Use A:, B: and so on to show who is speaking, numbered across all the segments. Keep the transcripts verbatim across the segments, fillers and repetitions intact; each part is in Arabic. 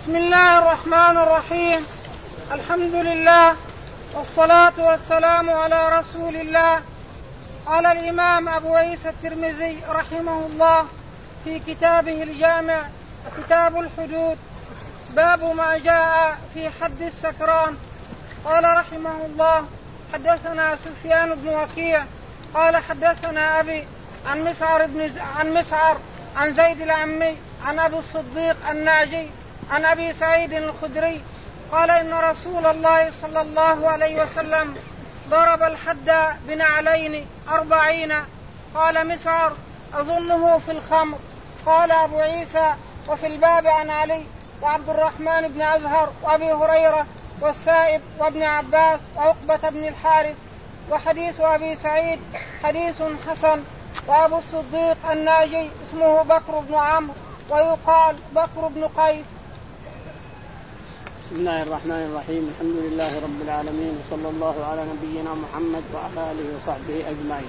A: بسم الله الرحمن الرحيم. الحمد لله والصلاة والسلام على رسول الله. قال الإمام أبو عيسى الترمذي رحمه الله في كتابه الجامع كتاب الحدود باب ما جاء في حد السكران. قال رحمه الله حدثنا سفيان بن وكيع قال حدثنا أبي عن مسعر بن ز... عن مسعر عن زيد العمي عن أبي الصديق الناجي عن أبي سعيد الخدري قال إن رسول الله صلى الله عليه وسلم ضرب الحد بنعلين أربعين. قال مسعر أظنه في الخمر. قال أبو عيسى وفي الباب عن علي وعبد الرحمن بن أزهر وأبي هريرة والسائب وابن عباس وعقبة بن الحارث. وحديث أبي سعيد حديث حسن. وأبو الصديق الناجي اسمه بكر بن عمرو ويقال بكر بن قيس.
B: بسم الله الرحمن الرحيم. الحمد لله رب العالمين وصلى الله على نبينا محمد وعلى آله وصحبه أجمعين.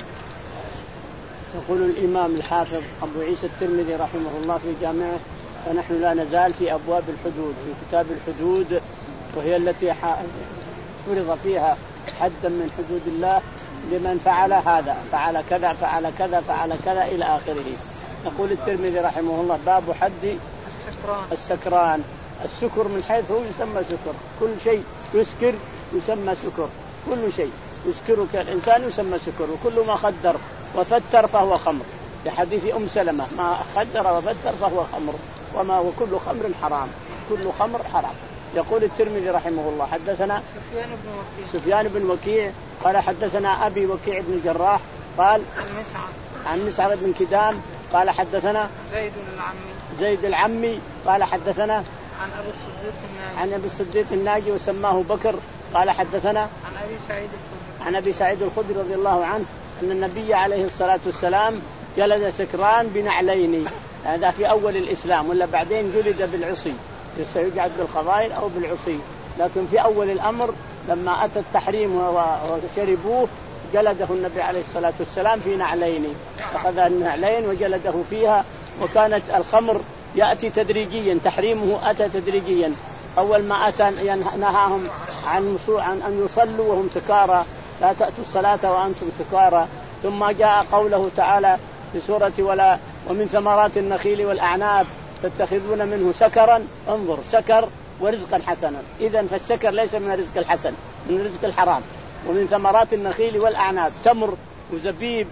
B: يقول الإمام الحافظ أبو عيسى الترمذي رحمه الله في جامعه ونحن لا نزال في أبواب الحدود في كتاب الحدود وهي التي فرض فيها حدا من حدود الله لمن فعل هذا فعل كذا فعل كذا فعل كذا إلى آخره. يقول الترمذي رحمه الله باب حد السكران. السكران السكر من حيث هو يسمى سكر. كل شيء يسكر يسمى سكر. كل شيء يسكرك الإنسان يسمى سكر. وكل ما خدر وفتر فهو خمر. لحديث أم سلمة ما خدر وفتر فهو خمر وما وكل خمر حرام. كل خمر حرام. يقول الترمذي رحمه الله حدثنا
A: سفيان بن وكيع
B: سفيان بن وكيع قال حدثنا أبي وكيع بن الجراح قال
A: عن مسعر
B: عن مسعر بن كدام قال حدثنا
A: زيد العمي
B: زيد العمي قال حدثنا
A: عن أبي الصديق الناجي
B: عن أبي الصديق الناجي وسماه بكر قال حدثنا
A: عن أبي سعيد الخدري
B: عن أبي سعيد الخدري رضي الله عنه أن النبي عليه الصلاة والسلام جلد سكران بنعلين. هذا في أول الإسلام ولا بعدين جلد بالعصي يقعد بالخضائر أو بالعصي. لكن في أول الأمر لما أتى التحريم وشربوه جلده النبي عليه الصلاة والسلام في نعلين. أخذ النعلين وجلده فيها. وكانت الخمر يأتي تدريجيا تحريمه أتى تدريجيا. أول ما أتى نهاهم عن عن أن يصلوا وهم سكارى لا تأتوا الصلاة وأنتم سكارى. ثم جاء قوله تعالى في سورة ولا ومن ثمرات النخيل والأعناب تتخذون منه سكرا. انظر سكر ورزقا حسنا. إذن فالسكر ليس من الرزق الحسن من الرزق الحرام. ومن ثمرات النخيل والأعناب تمر وزبيب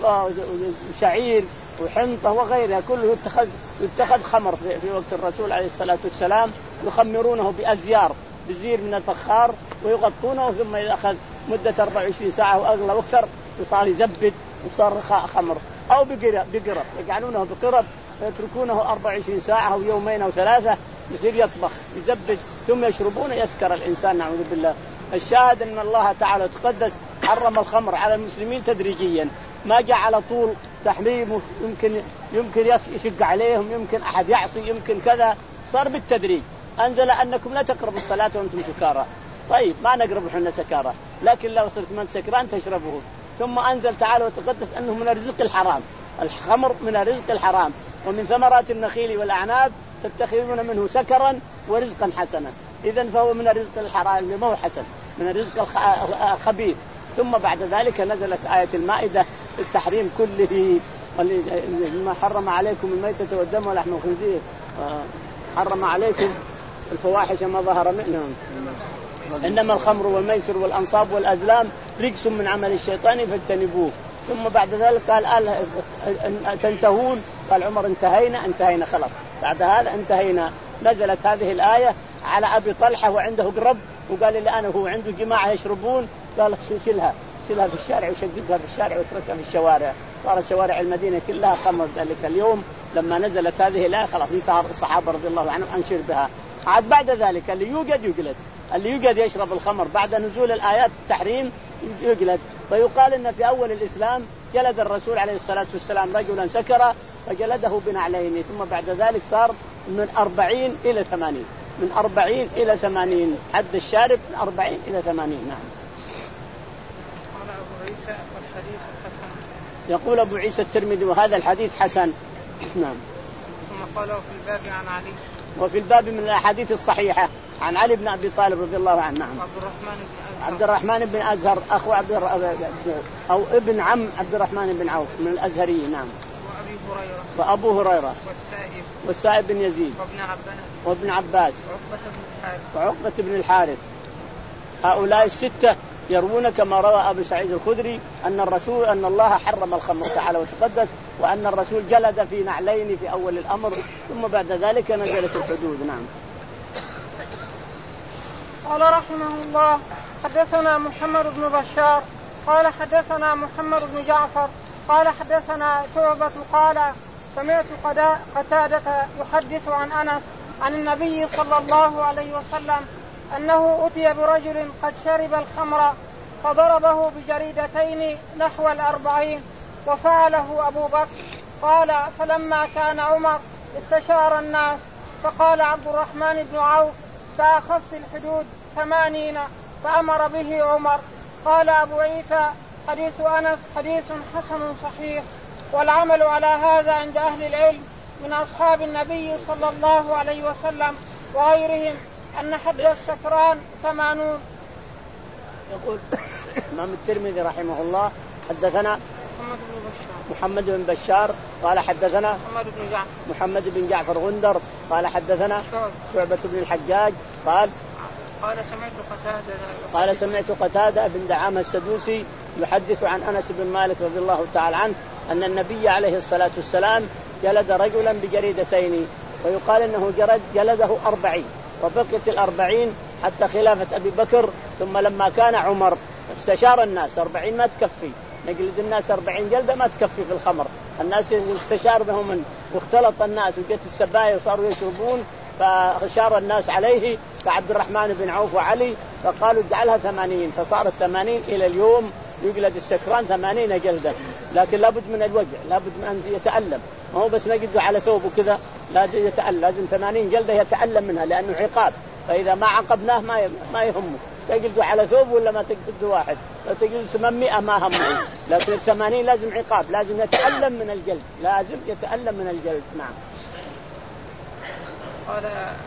B: وشعير وحنطة وغيرها كله يتخذ يتخذ خمر في, في وقت الرسول عليه الصلاة والسلام. يخمرونه بأزيار بزير من الفخار ويغطونه ثم إذا أخذ مدة أربع وعشرين ساعة وأغلى وأكثر وصار يزبد وصار خمر. أو بقرب بقرب يجعلونه بقرب ويتركونه أربع وعشرين ساعة أو يومين أو ثلاثة يصير يطبخ يزبد ثم يشربونه يسكر الإنسان نعوذ بالله. الشاهد أن الله تعالى تقدس حرم الخمر على المسلمين تدريجيا. ما جاء على طول تحريمه يمكن يمكن يشق عليهم يمكن أحد يعصي يمكن كذا. صار بالتدريج. أنزل أنكم لا تقربوا الصلاة وأنتم سكارى. طيب ما نقرب حنا سكارى لكن لو صرت من سكران تشربه. ثم أنزل تعالى وتقدس أنه من الرزق الحرام. الخمر من الرزق الحرام. ومن ثمرات النخيل والأعناب تتخذون منه سكرا ورزقا حسنا. إذن فهو من الرزق الحرام ما هو حسن من الرزق الخبيث. ثم بعد ذلك نزلت آية المائدة التحريم كله. ما حرم عليكم الميتة والدم ولحم الخنزير حرم عليكم الفواحش ما ظهر منهم إنما الخمر والميسر والأنصاب والأزلام رجس من عمل الشيطان فاجتنبوه. ثم بعد ذلك قال آل تنتهون قال عمر انتهينا انتهينا خلاص بعد هذا انتهينا. نزلت هذه الآية على أبي طلحة وعنده قرب وقال لي أنا هو عنده جماعة يشربون قال شيلها شيلها في الشارع وشققها في الشارع وتركها في الشوارع. صارت شوارع المدينة كلها خمر. ذلك اليوم لما نزلت هذه الآية خلاص انتهى الصحابة رضي الله عنهم عن شربها. عاد بعد ذلك اللي يوجد يجلد اللي يوجد يشرب الخمر بعد نزول الآيات التحريم يجلد. فيقال إن في أول الإسلام جلد الرسول عليه الصلاة والسلام رجلا سكر فجلده بنعلين. ثم بعد ذلك صار من أربعين إلى ثمانين من أربعين إلى ثمانين حد الشارب من أربعين إلى ثمانين. نعم.
A: قال أبو عيسى والحديث حسن.
B: يقول أبو عيسى الترمذي وهذا الحديث حسن. نعم.
A: ثم قال في الباب عن علي
B: وفي الباب من الأحاديث الصحيحة عن علي بن أبي طالب رضي الله عنه. نعم.
A: عبد الرحمن بن
B: عبد الرحمن بن أزهر أخو عبد أو ابن عم عبد الرحمن بن عوف من الأزهري. نعم.
A: وأبي هريرة
B: وأبو هريرة
A: والسائب
B: والسائب بن يزيد
A: وابن عباس
B: وابن عباس
A: وعقبة بن الحارث
B: وعقبة بن الحارث. هؤلاء الستة يروون كما روى أبو سعيد الخدري أن الرسول أن الله حرم الخمر تعالى وتقدس، وأن الرسول جلد في نعلين في أول الأمر، ثم بعد ذلك نزلت الحدود. نعم.
A: قال رحمه الله: حدثنا محمد بن بشار قال حدثنا محمد بن جعفر قال حدثنا شعبة قال سمعت قتادة يحدث عن أنس عن النبي صلى الله عليه وسلم أنه أتي برجل قد شرب الخمر فضربه بجريدتين نحو الأربعين وفعله أبو بكر. قال: فلما كان عمر استشار الناس فقال عبد الرحمن بن عوف: فأخف الحدود ثمانين، فأمر به عمر. قال أبو عيسى: حديث أنس حديث حسن صحيح، والعمل على هذا عند أهل العلم من أصحاب النبي صلى الله عليه وسلم وغيرهم أن حد السكران ثمانون.
B: يقول الإمام الترمذي رحمه الله: حدثنا
A: محمد بن بشار
B: محمد بن بشار قال حدثنا
A: محمد بن جعفر
B: محمد بن جعفر غندر قال حدثنا شعبة بن الحجاج قال
A: قال سمعت قتادة
B: قال سمعت قتادة بن دعامة السدوسي يحدث عن أنس بن مالك رضي الله تعالى عنه أن النبي عليه الصلاة والسلام جلد رجلا بجريدتين، ويقال أنه جلد جلده أربعين، وبقيت الأربعين حتى خلافة أبي بكر، ثم لما كان عمر استشار الناس. أربعين ما تكفي، نجلد الناس أربعين جلدة ما تكفي في الخمر. الناس استشار بهم من واختلط الناس وجت السبايا وصاروا يشربون، فشار الناس عليه كعبد الرحمن بن عوف وعلي، فقالوا اجعلها ثمانين، فصارت ثمانين إلى اليوم. يجلد السكران ثمانين جلدة، لكن لابد من الوجع، لابد من أن يتألم، ما هو بس نجده على ثوبه كذا، لازم يتألم، لازم ثمانين جلدة يتألم منها لأنه عقاب، فإذا ما عقبناه ما ما يهمه، تجلده على ثوب ولا ما تجلده واحد، لو تجلده ثمانمائة ما همه، لكن الثمانين لازم عقاب، لازم يتألم من الجلد، لازم يتألم من الجلد. نعم.
A: قال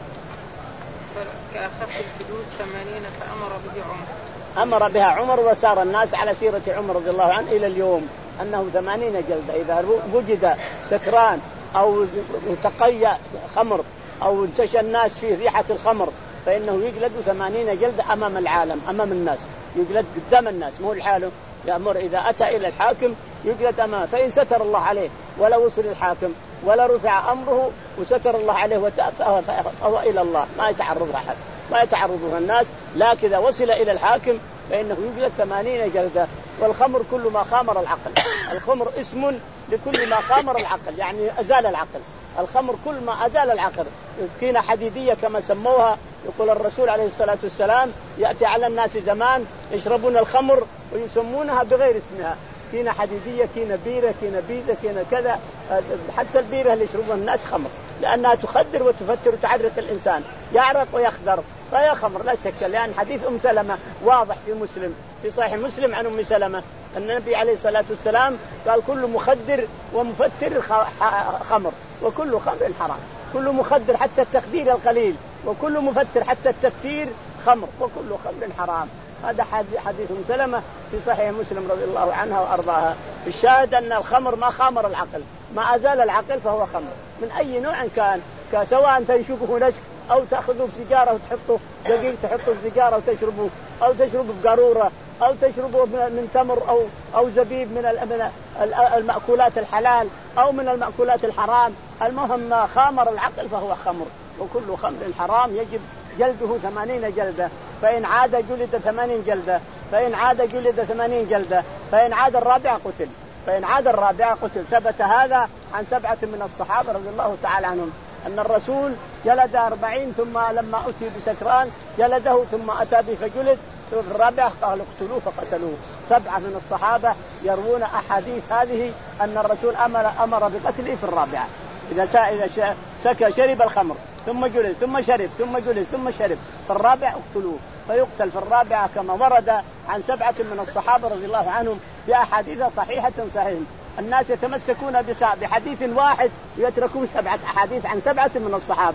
A: كأخف الحدود ثمانين فأمر به عمر
B: أمر بها عمر، وسار الناس على سيرة عمر رضي الله عنه إلى اليوم أنه ثمانين جلدة. إذا وجد سكران أو تقيأ خمر أو انتشى الناس فيه ريحة الخمر فإنه يجلد ثمانين جلدة أمام العالم، أمام الناس، يجلد قدام الناس، مو الحاله يأمر إذا أتى إلى الحاكم يجلد أمامه، فإن ستر الله عليه ولا وصل الحاكم ولا رفع أمره وستر الله عليه وتأفه فهو إلى الله، ما يتعرض أحد، ما يتعرضها الناس، لكن إذا وصل إلى الحاكم فإنه يجلد ثمانين جلدة. والخمر كل ما خامر العقل، الخمر اسم لكل ما خامر العقل، يعني أزال العقل، الخمر كل ما أزال العقل. كينة حديدية كما سموها، يقول الرسول عليه الصلاة والسلام: يأتي على الناس زمان يشربون الخمر ويسمونها بغير اسمها، كينة حديدية، كينة بيرة، كينة بيزة، كينة كذا، حتى البيرة اللي يشربونها الناس خمر، لأنها تخدر وتفتر وتعرق الإنسان، يعرق ويخدر، فهي خمر لا شك. لأن حديث أم سلمة واضح في مسلم، في صحيح مسلم عن أم سلمة أن النبي عليه الصلاة والسلام قال: كل مخدر ومفتر خمر، وكل خمر حرام، كل مخدر حتى التخدير القليل، وكل مفتر حتى التفتير خمر، وكل خمر حرام. هذا حديث أم سلمة في صحيح مسلم رضي الله عنها وأرضاها. الشاهد أن الخمر ما خامر العقل، ما أزال العقل فهو خمر من أي نوع كان، سواء تنشبه نشك أو تأخذه بسجارة وتحطه دقيق، تحطه بسجارة وتشربه، أو تشربه بقارورة، أو تشربه من تمر أو أو زبيب من المأكولات الحلال أو من المأكولات الحرام، المهم ما خامر العقل فهو خمر، وكل خمر حرام يجب جلده ثمانين جلدة، فإن عاد جلد ثمانين جلدة، فإن عاد جلد ثمانين جلدة، فإن عاد الرابع قتل، فإن عاد الرابع قتل. ثبت هذا عن سبعة من الصحابة رضي الله تعالى عنهم أن الرسول جلد أربعين، ثم لما أتي بسكران جلده، ثم أتى به فجلد، في الرابع قالوا اقتلوه فقتلوه. سبعة من الصحابة يروون أحاديث هذه أن الرسول أمر أمر بقتله في الرابعة، إذا إذا سكى شرب الخمر ثم جلد ثم شرب ثم جلد ثم شرب، في الرابع اقتلوه، فيقتل في الرابعة كما ورد عن سبعة من الصحابة رضي الله عنهم بأحاديث صحيحة صحيحة. الناس يتمسكون بحديث واحد ويتركون سبعة أحاديث عن سبعة من الصحابة،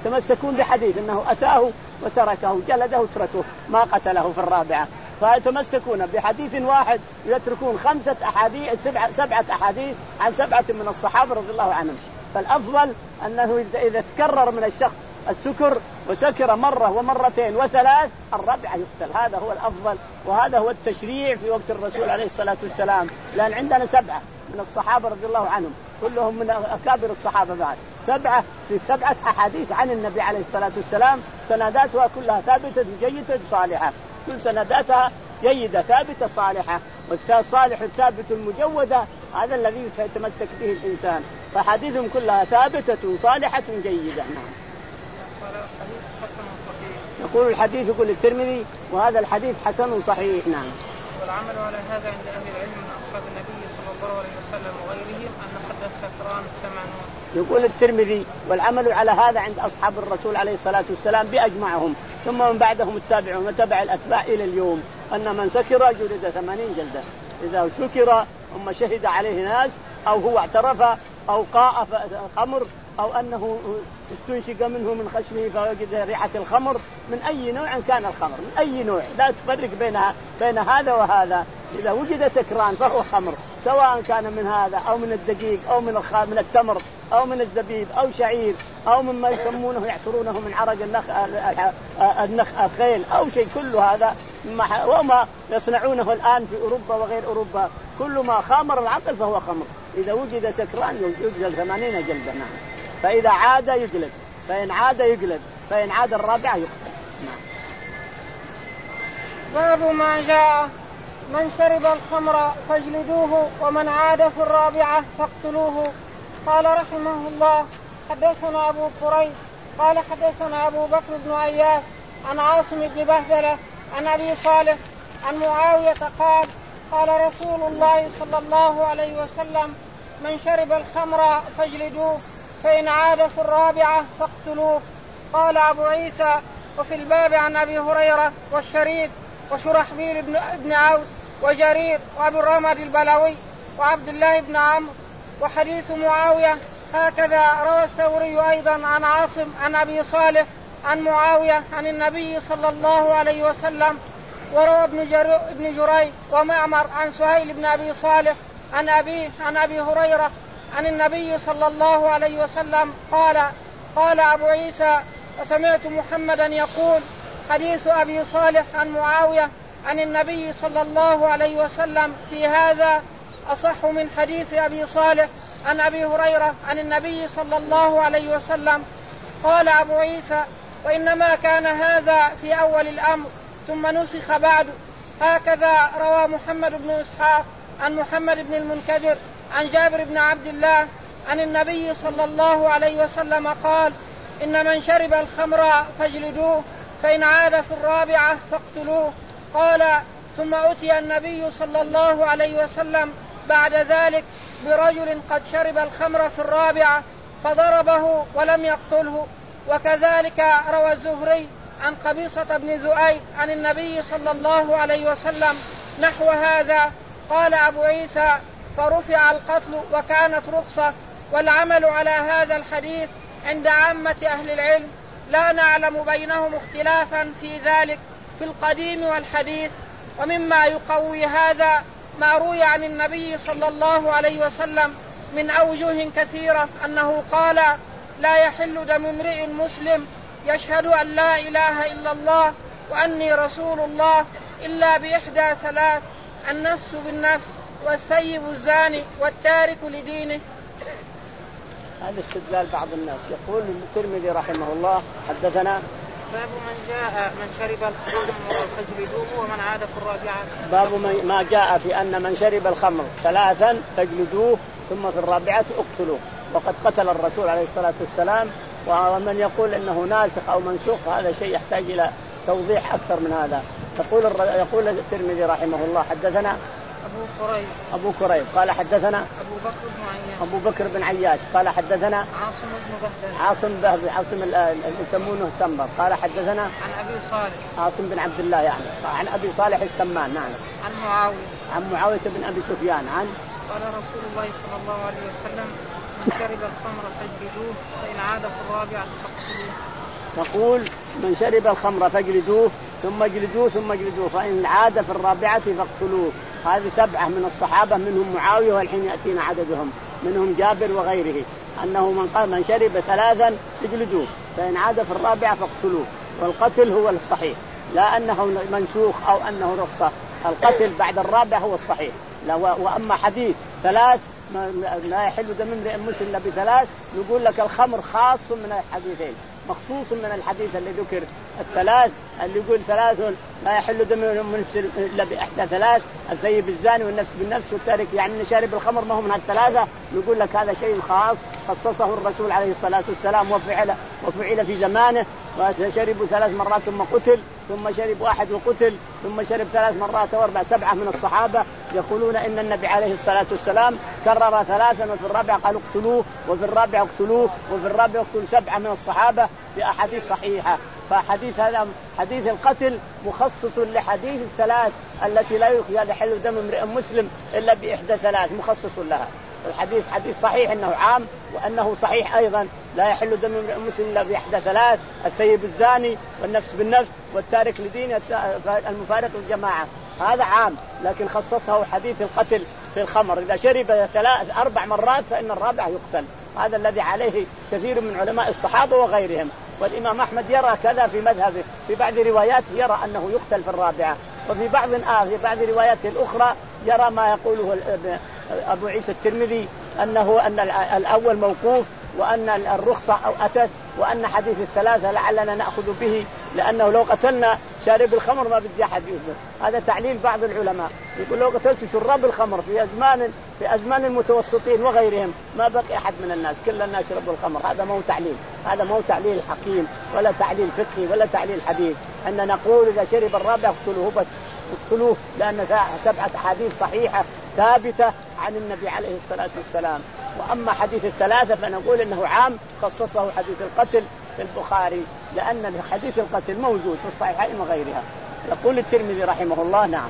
B: تمسكون بحديث أنه أتاه وتركه جلده وتركه ما قتله في الرابعة، فيتمسكون بحديث واحد يتركون خمسة أحاديث سبعة, سبعة أحاديث عن سبعة من الصحابة رضي الله عنهم. فالأفضل أنه إذا تكرر من الشخص السكر وسكر مرة ومرتين وثلاث الرابعة يقتل، هذا هو الأفضل وهذا هو التشريع في وقت الرسول عليه الصلاة والسلام، لأن عندنا سبعة من الصحابة رضي الله عنهم كلهم من أكابر الصحابة بعد، سبعة في سبعة أحاديث عن النبي عليه الصلاة والسلام سنداتها كلها ثابتة جيدة صالحة، كل سنداتها جيدة ثابتة صالحة، والصالح الثابت المجودة هذا الذي يتمسك به الإنسان، فحديثهم كلها ثابتة صالحة جيدة. نعم. يقول الحديث يقول الترمذي وهذا الحديث حسن صحيح. نعم.
A: والعمل على هذا عند أهل العلم من أصحاب النبي صلى الله عليه وسلم وغيرهم أن حد السكران ثمانون.
B: يقول الترمذي والعمل على هذا عند أصحاب الرسول عليه الصلاة والسلام بأجمعهم ثم من بعدهم التابعون وتبع الأتباع إلى اليوم أن من سكر جلد ثمانين جلدة، إذا سكر ثم شهد عليه ناس أو هو اعترف أو قاء خمر أو أنه استنشق منه من خشمه فوجد ريحة الخمر من أي نوع كان الخمر من أي نوع، لا تفرق بينها بين هذا وهذا، إذا وجد سكران فهو خمر سواء كان من هذا أو من الدقيق أو من من التمر أو من الزبيب أو شعير أو مما يسمونه يعصرونه من عرق النخ النخ الخيل أو شيء، كل هذا وما يصنعونه الآن في أوروبا وغير أوروبا، كل ما خامر العقل فهو خمر، إذا وجد سكران يجلد ثمانين جلدة. نعم. فإذا عاد يجلد، فإن عاد يجلد، فإن عاد الرابعة يقتل. نعم.
A: باب ما جاء من شرب الخمر فاجلدوه ومن عاد في الرابعة فاقتلوه. قال رحمه الله حدثنا أبو كريب قال حدثنا أبو بكر بن عياش عن عاصم بن بهدلة عن أبي صالح عن معاوية قال قال رسول الله صلى الله عليه وسلم من شرب الخمر فاجلدوه فإن عاد في الرابعة فاقتلوه. قال أبو عيسى وفي الباب عن أبي هريرة والشريد وشرحبيل بن, بن عوف وجرير وأبي الرمد البلوي وعبد الله بن عمرو وحديث معاوية هكذا. روى الثوري أيضا عن عاصم عن أبي صالح عن معاوية عن النبي صلى الله عليه وسلم. وروى ابن, جر... ابن جريج ومعمر عن سهيل بن أبي صالح عن أبيه عن أبي هريرة عن النبي صلى الله عليه وسلم قال قال أبو عيسى وسمعت محمدا يقول حديث أبي صالح عن معاوية عن النبي صلى الله عليه وسلم في هذا أصح من حديث أبي صالح عن أبي هريرة عن النبي صلى الله عليه وسلم. قال أبو عيسى وإنما كان هذا في أول الأمر ثم نسخ بعد. هكذا روى محمد بن إسحاق عن محمد بن المنكدر عن جابر بن عبد الله عن النبي صلى الله عليه وسلم قال إن من شرب الخمر فاجلدوه فإن عاد في الرابعة فاقتلوه. قال ثم أتي النبي صلى الله عليه وسلم بعد ذلك برجل قد شرب الخمر في الرابعة فضربه ولم يقتله. وكذلك روى الزهري عن قبيصة بن ذؤيب عن النبي صلى الله عليه وسلم نحو هذا. قال أبو عيسى فرفع القتل وكانت رخصة، والعمل على هذا الحديث عند عامة أهل العلم، لا نعلم بينهم اختلافا في ذلك في القديم والحديث. ومما يقوي هذا ما روي عن النبي صلى الله عليه وسلم من أوجه كثيرة أنه قال لا يحل دم امرئ مسلم يشهد أن لا إله إلا الله وأني رسول الله إلا بإحدى ثلاث: النفس بالنفس والسيب الزاني والتارك لدينه.
B: هذا استدلال بعض الناس. يقول الترمذي رحمه الله حدثنا
A: باب من جاء من شرب الخمر فاجلدوه ومن عاد في الرابعة.
B: باب ما جاء في أن من شرب الخمر ثلاثا فاجلدوه ثم في الرابعة اقتلوه، وقد قتل الرسول عليه الصلاة والسلام. ومن يقول إنه ناسخ أو منسوخ هذا شيء يحتاج إلى توضيح أكثر من هذا. يقول يقول الترمذي رحمه الله حدثنا
A: أبو كريب
B: أبو كريب قال حدثنا
A: أبو بكر بن عياش
B: أبو بكر بن عياش قال حدثنا
A: عاصم بن بهدلة
B: عاصم بن عاصم اللي يسمونه سمبر قال حدثنا
A: عن أبي صالح
B: عاصم بن عبد الله يعني عن أبي صالح السمان نعم
A: عن معاوية
B: عن معاوية بن أبي سفيان عن
A: قال رسول الله صلى الله عليه وسلم من شرب الخمر فاجلدوه فإن عاد في الرابعة فاقتلوه.
B: تقول من شرب الخمر فاجلدوه ثم اجلدوه ثم اجلدوه فإن عاد في الرابعة فاقتلوه. هذه سبعة من الصحابة منهم معاوية والحين يأتينا عددهم منهم جابر وغيره أنه من قال من شرب ثلاثا اجلدوه فإن عاد في الرابعة فاقتلوه. والقتل هو الصحيح لا أنه منسوخ أو أنه رخصة. القتل بعد الرابعة هو الصحيح. وأما حديث ثلاث لا يحل دم امرئ مسلم إلا بثلاث نقول لك الخمر خاص من الحديثين مخصوص من الحديث اللي ذكر الثلاث اللي يقول ثلاث لا يحل دم المسلم الا باحدى ثلاث الثيب الزاني والنفس بالنفس والتارك يعني شارب الخمر ما هو من الثلاثه نقول لك هذا شيء خاص خصصه الرسول عليه الصلاه والسلام وفعل وفعل في زمانه. وشربوا ثلاث مرات ثم قتل ثم شرب واحد وقتل ثم شرب ثلاث مرات واربع سبعه من الصحابه يقولون ان النبي عليه الصلاه والسلام كرر ثلاثا وفي الرابع قالوا اقتلوه وفي الرابع اقتلوه وفي الرابع اقتلوا سبعه من الصحابه في احاديث صحيحه. فحديث هذا حديث القتل مخصص لحديث الثلاث التي لا يحل دم امرئ مسلم الا باحدى ثلاث مخصص لها. الحديث حديث صحيح انه عام وانه صحيح ايضا لا يحل دم امرئ مسلم الا باحدى ثلاث الثيب الزاني والنفس بالنفس والتارك لدين المفارق الجماعه هذا عام لكن خصصه حديث القتل في الخمر إذا شرب ثلاث أربع مرات فإن الرابع يقتل. هذا الذي عليه كثير من علماء الصحابة وغيرهم. والإمام أحمد يرى كذا في مذهبه في بعض رواياته يرى أنه يقتل في الرابعة وفي بعض آه في بعض رواياته الأخرى يرى ما يقوله أبو عيسى الترمذي أنه أن الأول موقوف وأن الرخصة أو أتت وأن حديث الثلاثة لعلنا نأخذ به لأنه لو قتلنا شارب الخمر ما بدي أحد يثبت. هذا تعليل بعض العلماء يقول لو قتلت شراب الخمر في أزمان في أزمان المتوسطين وغيرهم ما بقي أحد من الناس كل الناس يشربوا الخمر. هذا مو تعليل هذا مو تعليل حكيم ولا تعليل فقهي ولا تعليل حديث أن نقول إذا شرب الرابع اقتلوه بس اقتلوه لأن سبعة أحاديث صحيحة ثابتة عن النبي عليه الصلاة والسلام. وأما حديث الثلاثة فنقول إنه عام خصصه حديث القتل في البخاري لأن حديث القتل موجود في الصحيحين وغيرها. يقول الترمذي رحمه الله نعم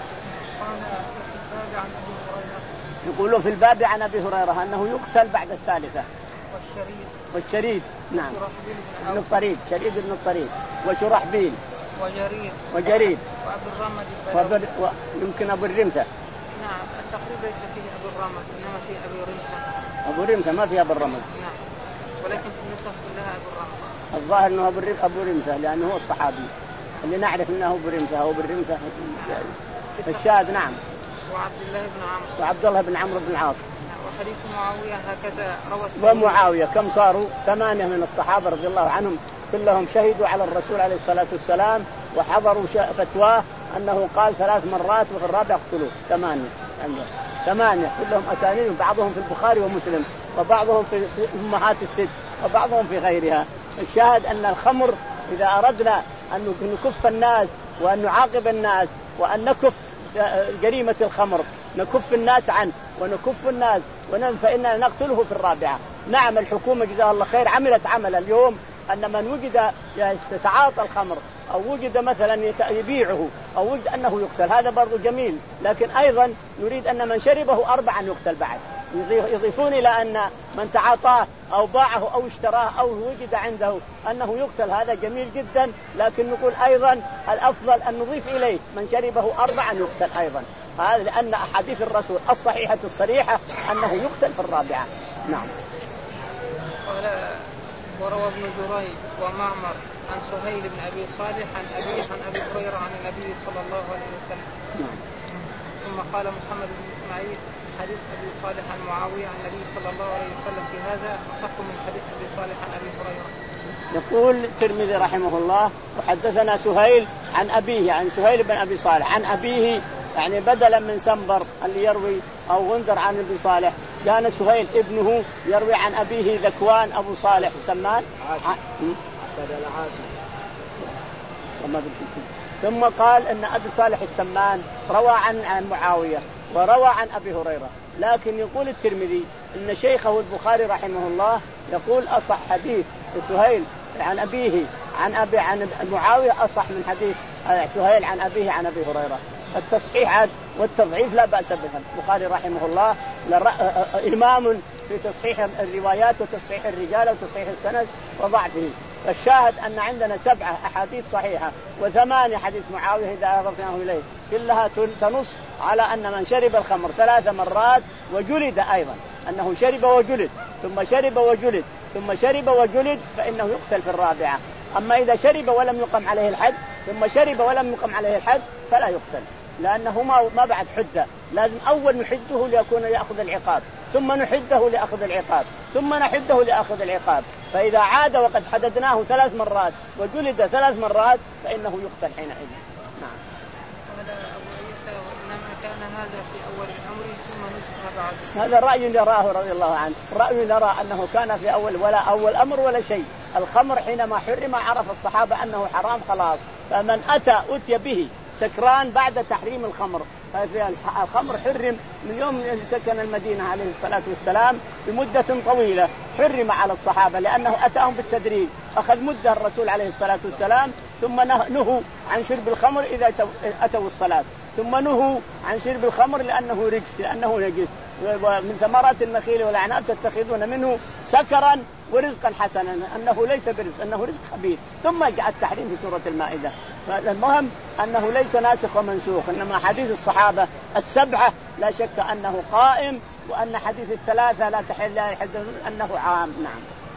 B: يقولوا في الباب عن أبي هريرة أنه يقتل بعد الثالثة
A: والشريد
B: والشريد نعم ابن الطريد شريد ابن الطريد وشرحبيل
A: وجريد
B: وجريد
A: وأبو الرمد
B: و... يمكن أبو الرمثة.
A: نعم التقريب ليس فيه أبو الرمد إنما فيه أبو رمثة.
B: أبو رمثة ما فيه أبو الرمد.
A: نعم ولكن في النسخ كلها أبو الرمد.
B: الظاهر أنه أبو أبو رمثة لأنه هو الصحابي اللي نعرف أنه أبو رمثة أو أبو رمثة الشاهد. نعم
A: وعبد الله بن عمرو
B: وعبد الله بن عمرو بن العاص.
A: وحديث معاوية هكذا روى.
B: ومعاوية كم صاروا ثمانية من الصحابة رضي الله عنهم كلهم شهدوا على الرسول عليه الصلاة والسلام وحضروا فتواه أنه قال ثلاث مرات وفي الرابع اقتلوه. ثمانية ثمانية كلهم أسانيد بعضهم في البخاري ومسلم وبعضهم في أمهات الست وبعضهم في غيرها. الشاهد أن الخمر إذا أردنا أن نكف الناس وأن نعاقب الناس وأن نكف جريمة الخمر نكف الناس عنه ونكف الناس فإننا نقتله في الرابعة. نعم الحكومة جزاها الله خير عملت عمل اليوم أن من وجد يتعاطى الخمر أو وجد مثلا يبيعه أو وجد أنه يقتل هذا برضو جميل لكن أيضا نريد أن من شربه أربعا يقتل بعد. يضيفون إلى أن من تعاطاه أو باعه أو اشتراه أو وجد عنده أنه يقتل هذا جميل جدا لكن نقول أيضا الأفضل أن نضيف إليه من شربه أربعا يقتل أيضا. هذا لأن أحاديث الرسول الصحيحة الصريحة أنه يقتل في الرابعة. نعم.
A: وروى ابن جريج ومعمر عن سهيل بن أبي صالح عن أبيه عن أبي هريرة عن النبي صلى الله عليه وسلم.
B: نعم.
A: ثم قال محمد بن إسماعيل حديث أبي صالح عن معاوية عن النبي صلى الله عليه وسلم في هذا أصح من حديث أبي صالح عن أبي هريرة.
B: يقول الترمذي رحمه الله وحدثنا سهيل عن أبيه عن سهيل بن أبي صالح عن أبيه يعني بدلا من سنبر اللي يروي أو غندر عن أبي صالح كان سهيل ابنه يروي عن أبيه ذكوان أبو صالح السمان ثم قال أن أبي صالح السمان روى عن عن معاوية وروى عن أبي هريرة. لكن يقول الترمذي إن شيخه البخاري رحمه الله يقول أصح حديث سهيل عن أبيه عن أبي عن معاوية أصح من حديث سهيل عن أبيه عن أبي هريرة. التصحيحات والتضعيف لا بأس بها. البخاري رحمه الله إمام في تصحيح الروايات وتصحيح الرجال وتصحيح السند وضعفه. فالشاهد أن عندنا سبعة أحاديث صحيحة وثمانية حديث معاوية إذا أضفناه إليه كلها تنص على أن من شرب الخمر ثلاث مرات وجلد أيضا، أنه شرب وجلد ثم شرب وجلد ثم شرب وجلد فإنه يقتل في الرابعة. أما إذا شرب ولم يقم عليه الحد ثم شرب ولم يقم عليه الحد فلا يقتل، لأنه ما بعد حدة، لازم أول نحده ليكون يأخذ العقاب ثم نحده لأخذ العقاب ثم نحده لأخذ العقاب. فإذا عاد وقد حددناه ثلاث مرات وجلد ثلاث مرات فإنه يقتل حينئذ. نعم.
A: قال أبو عيسى وإنما كان هذا في أول الأمر ثم نسخ بعد.
B: هذا رأي يراه رضي الله عنه، رأي نرى أنه كان في أول ولا أول أمر ولا شيء. الخمر حينما حرم عرف الصحابة أنه حرام خلاص، فمن أتى أتي به سكران بعد تحريم الخمر. الخمر حرم من يوم سكن المدينة عليه الصلاة والسلام بمدة طويلة، حرم على الصحابة لأنه أتاهم بالتدريج. أخذ مدة الرسول عليه الصلاة والسلام ثم نهوا عن شرب الخمر إذا أتوا الصلاة، ثم نهوا عن شرب الخمر لأنه رجس لأنه نجس. ومن ثمرات النخيل والأعناب تتخذون منه سكرا ورزقا حسنا، أنه ليس برزق أنه رزق خبيث. ثم جاء التحريم في سورة المائدة. فالمهم أنه ليس ناسخ ومنسوخ، إنما حديث الصحابة السبعة لا شك أنه قائم، وأن حديث الثلاثة لا تحل لا يحل أنه عام. نعم.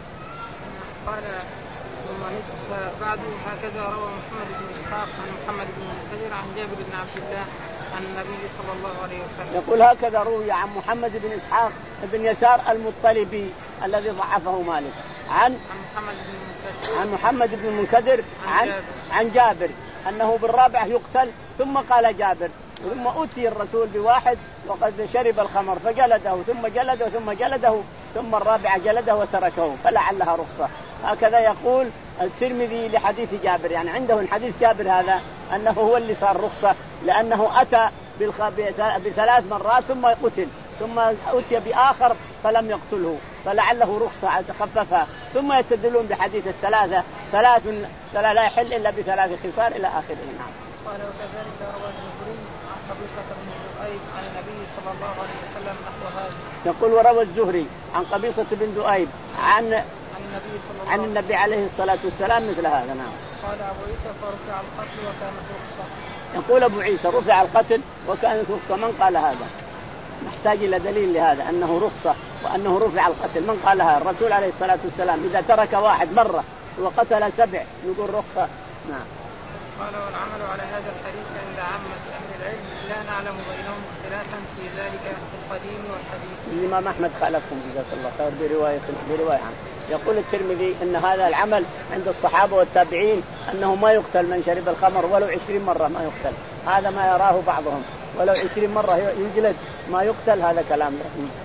A: قال ثم نسخ بعده هكذا روى محمد بن إسحاق عن محمد بن منكدر عن جابر بن عبد الله عن النبي صلى الله عليه وسلم.
B: يقول هكذا روي عن محمد بن إسحاق بن يسار المطلبي الذي ضعفه مالك عن
A: عن محمد بن منكدر
B: عن محمد بن منكدر عن
A: عن جابر.
B: عن جابر أنه بالرابعة يقتل. ثم قال جابر ثم أتي الرسول بواحد وقد شرب الخمر فجلده ثم جلده ثم جلده ثم الرابعة جلده وتركه فلعلها رخصة. هكذا يقول الترمذي لحديث جابر، يعني عنده حديث جابر هذا أنه هو اللي صار رخصة، لأنه أتى بثلاث مرات ثم قتل ثم أتي بآخر فلم يقتله فلعله رخصة تخففها. ثم يستدلون بحديث الثلاثة ثلاث لا يحل إلا بثلاث خصال إلى آخره. نعم.
A: قال وكذلك روى الزهري عن قبيصة بن دؤيب عن النبي صلى الله عليه وسلم نحو هذا.
B: يقول وروى الزهري عن قبيصة بن دؤيب عن
A: عن النبي صلى الله
B: عن النبي عليه الصلاة والسلام مثل هذا. نعم.
A: قال أبو عيسى فرفع القتل وكانت رخصة.
B: يقول أبو عيسى رفع القتل وكانت رخصة. من قال هذا؟ نحتاج إلى دليل لهذا أنه رخصة وأنه رفع القتل. من قالها؟ الرسول عليه الصلاة والسلام إذا ترك واحد مرة وقتل سبع يقول رخصة. نعم.
A: قال والعمل على هذا الحديث عند عامة أهل العلم لا نعلم بينهم اختلافا في ذلك في القديم والحديث.
B: الإمام أحمد خالفهم جزاك الله خير برواية برواية عنه. يقول الترمذي إن هذا العمل عند الصحابة والتابعين أنه ما يقتل من شرب الخمر ولو عشرين مرة ما يقتل، هذا ما يراه بعضهم، ولو عشرين مرة يجلد ما يقتل، هذا كلام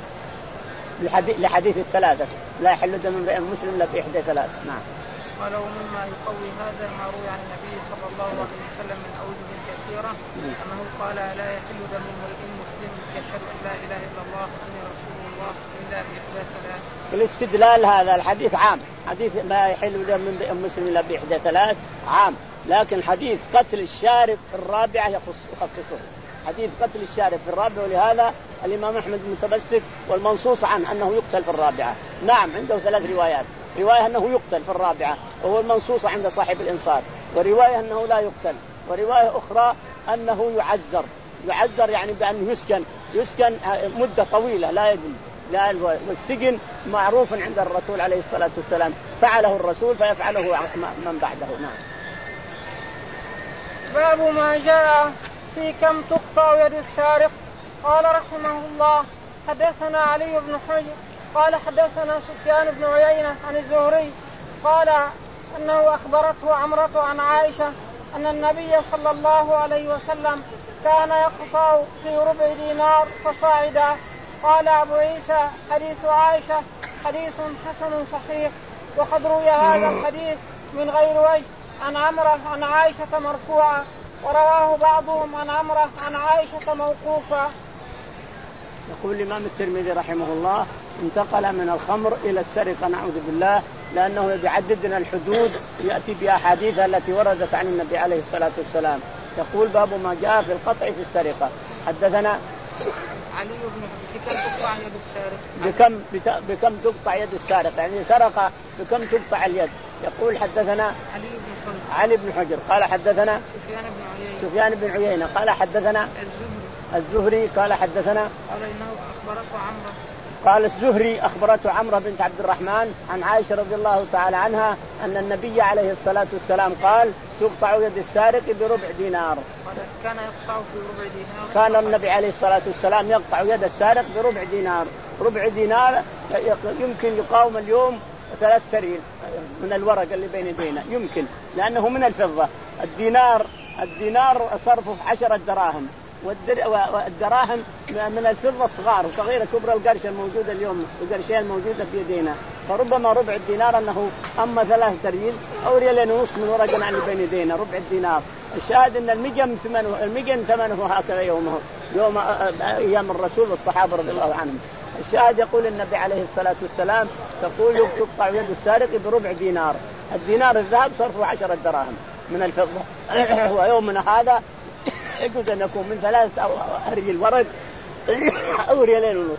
B: لحديث, لحديث الثلاثة لا يحل دم امرئ مسلم إلا بإحدى ثلاث. نعم.
A: قال ومما يقوي هذا ما روي عن النبي صلى الله عليه وسلم من أوجه كثيرة أنه قال لا يحل دم امرئ مسلم يشهد أن لا إله إلا الله وأني رسول الله إلا بإحدى ثلاث.
B: الاستدلال هذا الحديث عام، حديث ما يحل دم امرئ مسلم إلا بإحدى ثلاث عام، لكن حديث قتل الشارب في الرابعة يخصصه. حديث قتل الشارب في الرابعة، ولهذا الإمام أحمد متمسك والمنصوص عنه أنه يقتل في الرابعة. نعم عنده ثلاث روايات، رواية أنه يقتل في الرابعة وهو المنصوص عند صاحب الإنصاف، ورواية أنه لا يقتل، ورواية أخرى أنه يعزر يعزر يعني بأنه يسكن يسكن مدة طويلة لا يجل لا. والسجن معروف عند الرسول عليه الصلاة والسلام، فعله الرسول فيفعله من بعده. نعم.
A: باب ما جاء في كم تقطع يد السارق. قال رحمه الله حدثنا علي بن حجر قال حدثنا سفيان بن عيينة عن الزهري قال أنه أخبرته عمرة عن عائشة أن النبي صلى الله عليه وسلم كان يقطع في ربع دينار فصاعدا. قال أبو عيسى حديث عائشة حديث حسن صحيح، وقد روي هذا الحديث من غير وجه عن عمرة عن عائشة مرفوعا، ورواه بعضهم عن عمرة عن عائشة موقوفا.
B: يقول الإمام الترمذي رحمه الله انتقل من الخمر إلى السرقة نعوذ بالله، لأنه يعددنا الحدود يأتي بأحاديث التي وردت عن النبي عليه الصلاة والسلام. يقول باب ما جاء في القطع في السرقة. حدثنا
A: علي بن بكم تقطع يد السارق
B: بكم بكم تقطع يد السارق، يعني سرق بكم تقطع اليد. يقول حدثنا
A: علي بن حجر
B: علي بن حجر قال حدثنا
A: سفيان بن عيينة
B: سفيان بن عيينة قال حدثنا
A: الزهري
B: الزهري قال حدثنا
A: قال إنه أخبرته عمرو
B: قال الزهري أخبرته عمرو بنت عبد الرحمن عن عائشة رضي الله تعالى عنها أن النبي عليه الصلاة والسلام قال تقطع يد السارق بربع دينار.
A: كان يقطع في ربع دينار.
B: كان النبي عليه الصلاة والسلام يقطع يد السارق بربع دينار. ربع دينار يمكن يقاوم اليوم ثلاث تريل من الورق اللي بين يدينا، يمكن لأنه من الفضة. الدينار الدينار صرفه عشرة دراهم، والدراهم من الفضة صغار وصغيرة كبرى القرش الموجودة اليوم، القرشين الموجودة في يدينا، فربما ربع الدينار أنه أما ثلاث تريل أو ريالين ونص من ورقنا اللي بين يدينا ربع الدينار. الشاهد أن المجن ثمنه المجن ثمنه هكذا يومه يوم أيام الرسول والصحابة رضي الله عنهم. الشاهد يقول النبي عليه الصلاة والسلام تقول تقطع يد السارق بربع دينار. الدينار الذهب صرفه عشرة دراهم من الفضة، ويومنا هذا يجوز أن يكون من ثلاثة أو ريال ورق أو ريالين ونص.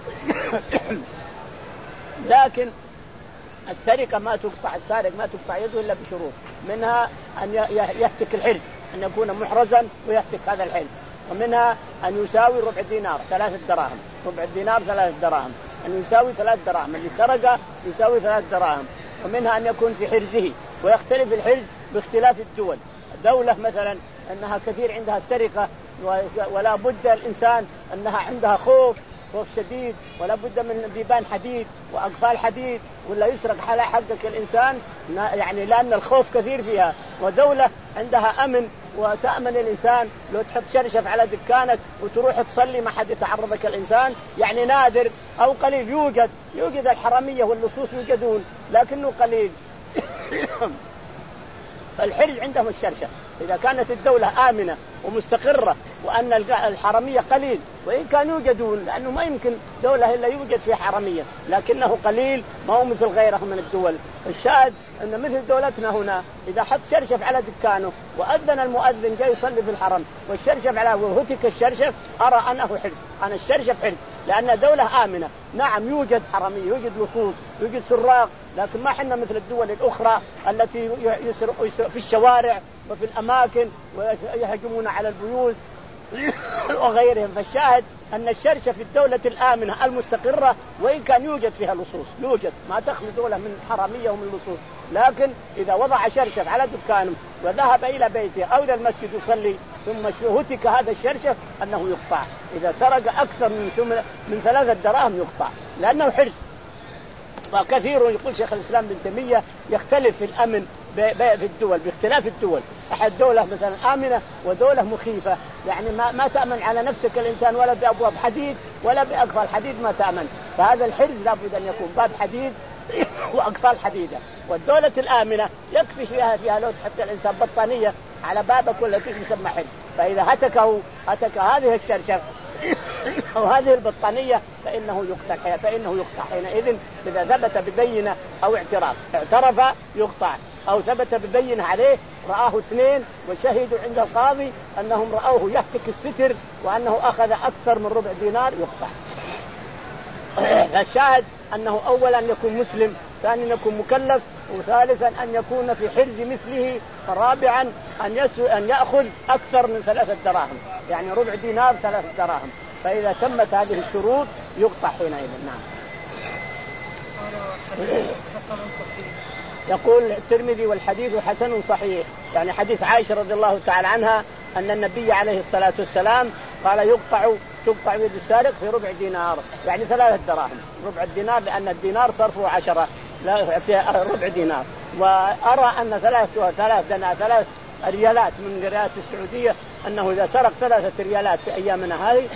B: لكن السرقة ما تقطع السارق ما تقطع يده إلا بشروط، منها أن يهتك الحرز، أن يكون محرزا ويهتك هذا الحرز، ومنها أن يساوي ربع دينار ثلاثة دراهم، ربع الدينار ثلاثة دراهم، أن يساوي ثلاث دراهم، اللي سرق يساوي ثلاث دراهم. ومنها أن يكون في حرزه، ويختلف الحرز باختلاف الدول. دولة مثلا أنها كثير عندها السرقة ولا بد الإنسان أنها عندها خوف خوف شديد، ولا بد من بيبان حديد وأقفال حديد ولا يسرق حلا حقك الإنسان، يعني لأن الخوف كثير فيها. ودولة عندها أمن وتأمن الإنسان، لو تحط شرشف على دكانك وتروح تصلي ما حد يتعرضك الإنسان، يعني نادر أو قليل. يوجد يوجد الحرامية واللصوص يوجدون لكنه قليل. فالحرز عندهم الشرشف. إذا كانت الدولة آمنة ومستقرة وأن الحرامية قليل، وإن كانوا يوجدون لأنه ما يمكن دولة إلا يوجد فيها حرامية، لكنه قليل ما هو مثل غيرها من الدول. الشاهد أن مثل دولتنا هنا إذا حط شرشف على دكانه وأذن المؤذن جاي يصلي في الحرم والشرشف على وهتك الشرشف، أرى أنه حرز، أنا الشرشف حرز، لأن دولة آمنة. نعم يوجد حرامية يوجد لصوص يوجد سراق، لكن ما حنا مثل الدول الأخرى التي يسرق في الشوارع وفي الأماكن ويهجمون على البيوت وغيرهم. فالشاهد أن الشرشف في الدولة الآمنة المستقرة وإن كان يوجد فيها لصوص، يوجد ما تخلو دولة من حرامية ومن لصوص، لكن إذا وضع شرشف على دكانه وذهب إلى بيته أو إلى المسجد يصلي ثم هتك هذا الشرشف أنه يقطع. إذا سرق أكثر من من ثلاثة دراهم يقطع لأنه حرز. وكثير يقول شيخ الإسلام ابن تيمية يختلف في الأمن في الدول باختلاف الدول. أحد دولة مثلا آمنة ودولة مخيفة، يعني ما ما تأمن على نفسك الإنسان ولا بأبواب حديد ولا بأقفال حديد ما تأمن. فهذا الحرز لابد أن يكون باب حديد وأقفال حديدة. والدولة الآمنة يكفي فيها فيها لو تحط الإنسان بطانية على بابك ولا شيء يسمى حرز، فإذا هتكه هتك هذه الشرشف أو هذه البطانية فإنه يقطع فإنه يقطع حينئذ إذا ثبت ببينة أو اعتراف. اعترف يقطع أو ثبت ببينة عليه، رآه اثنين وشهدوا عند القاضي أنهم رأوه يهتك الستر وأنه أخذ أكثر من ربع دينار يقطع. الشاهد أنه أولا يكون مسلم، ثانيا يكون مكلف، وثالثا أن يكون في حرز مثله، فرابعا أن, يسو أن يأخذ أكثر من ثلاثة دراهم، يعني ربع دينار ثلاثة دراهم. فإذا تمت هذه الشروط يقطع حينئذ. نعم. يقول الترمذي والحديث حسن صحيح، يعني حديث عائشة رضي الله تعالى عنها أن النبي عليه الصلاة والسلام قال يقطع تقطع يد السارق في ربع دينار، يعني ثلاثة دراهم. ربع الدينار لأن الدينار صرفه عشرة، لا في ربع دينار. وأرى أن ثلاث ثلاث دنا ثلاث ريالات من ريالات السعودية أنه إذا سرق ثلاثة ريالات في أيامنا هذه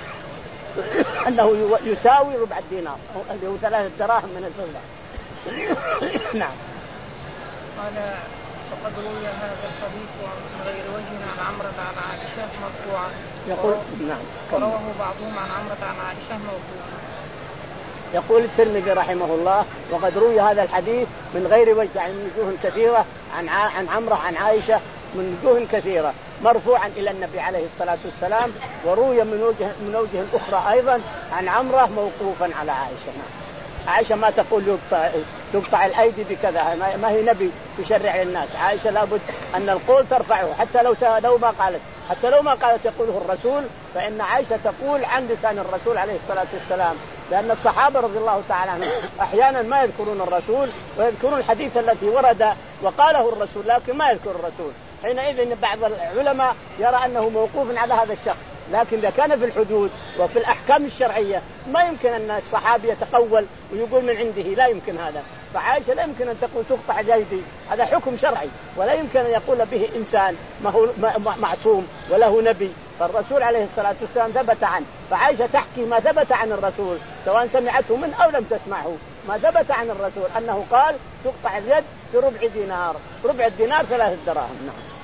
B: أنه يساوي ربع الدينار اللي هو ثلاثة دراهم من الفضة. نعم.
A: قال فقد روي هذا الحديث من غير وجه عن عمرة عن عائشة مرفوعا.
B: يقول نعم.
A: ورواه بعضهم عن عمرة عن عائشة موقوفا.
B: يقول الترمذي رحمه الله وقد روي هذا الحديث من غير وجه، يعني من وجوه كثيرة عن عن عمرة عن عائشة من وجوه كثيرة مرفوعا إلى النبي عليه الصلاة والسلام، وروي من وجه من وجه أخرى أيضا عن عمرة موقوفا على عائشة. عائشة ما تقول يقطع, تقطع الأيدي بكذا، ما هي نبي تشرع للناس. عائشة لابد أن القول ترفعه حتى لو لو ما قالت حتى لو ما قالت يقوله الرسول، فإن عائشة تقول عن لسان الرسول عليه الصلاة والسلام، لأن الصحابة رضي الله تعالى عنهم أحيانا ما يذكرون الرسول ويذكرون الحديث التي ورد وقاله الرسول لكن ما يذكر الرسول. حينئذ بعض العلماء يرى أنه موقوف على هذا الشخص، لكن إذا كان في الحدود وفي الأحكام الشرعية ما يمكن أن الصحابي يتقول ويقول من عنده، لا يمكن هذا. فعائشة لا يمكن أن تقول تقطع الأيدي، هذا حكم شرعي ولا يمكن أن يقول به إنسان ما هو معصوم ولا هو نبي. فالرسول عليه الصلاة والسلام ثبت عنه، فعائشة تحكي ما ثبت عن الرسول سواء سمعته من أو لم تسمعه. ما ثبت عن الرسول أنه قال تقطع اليد بربع دينار، ربع الدينار ثلاثة دراهم. نعم.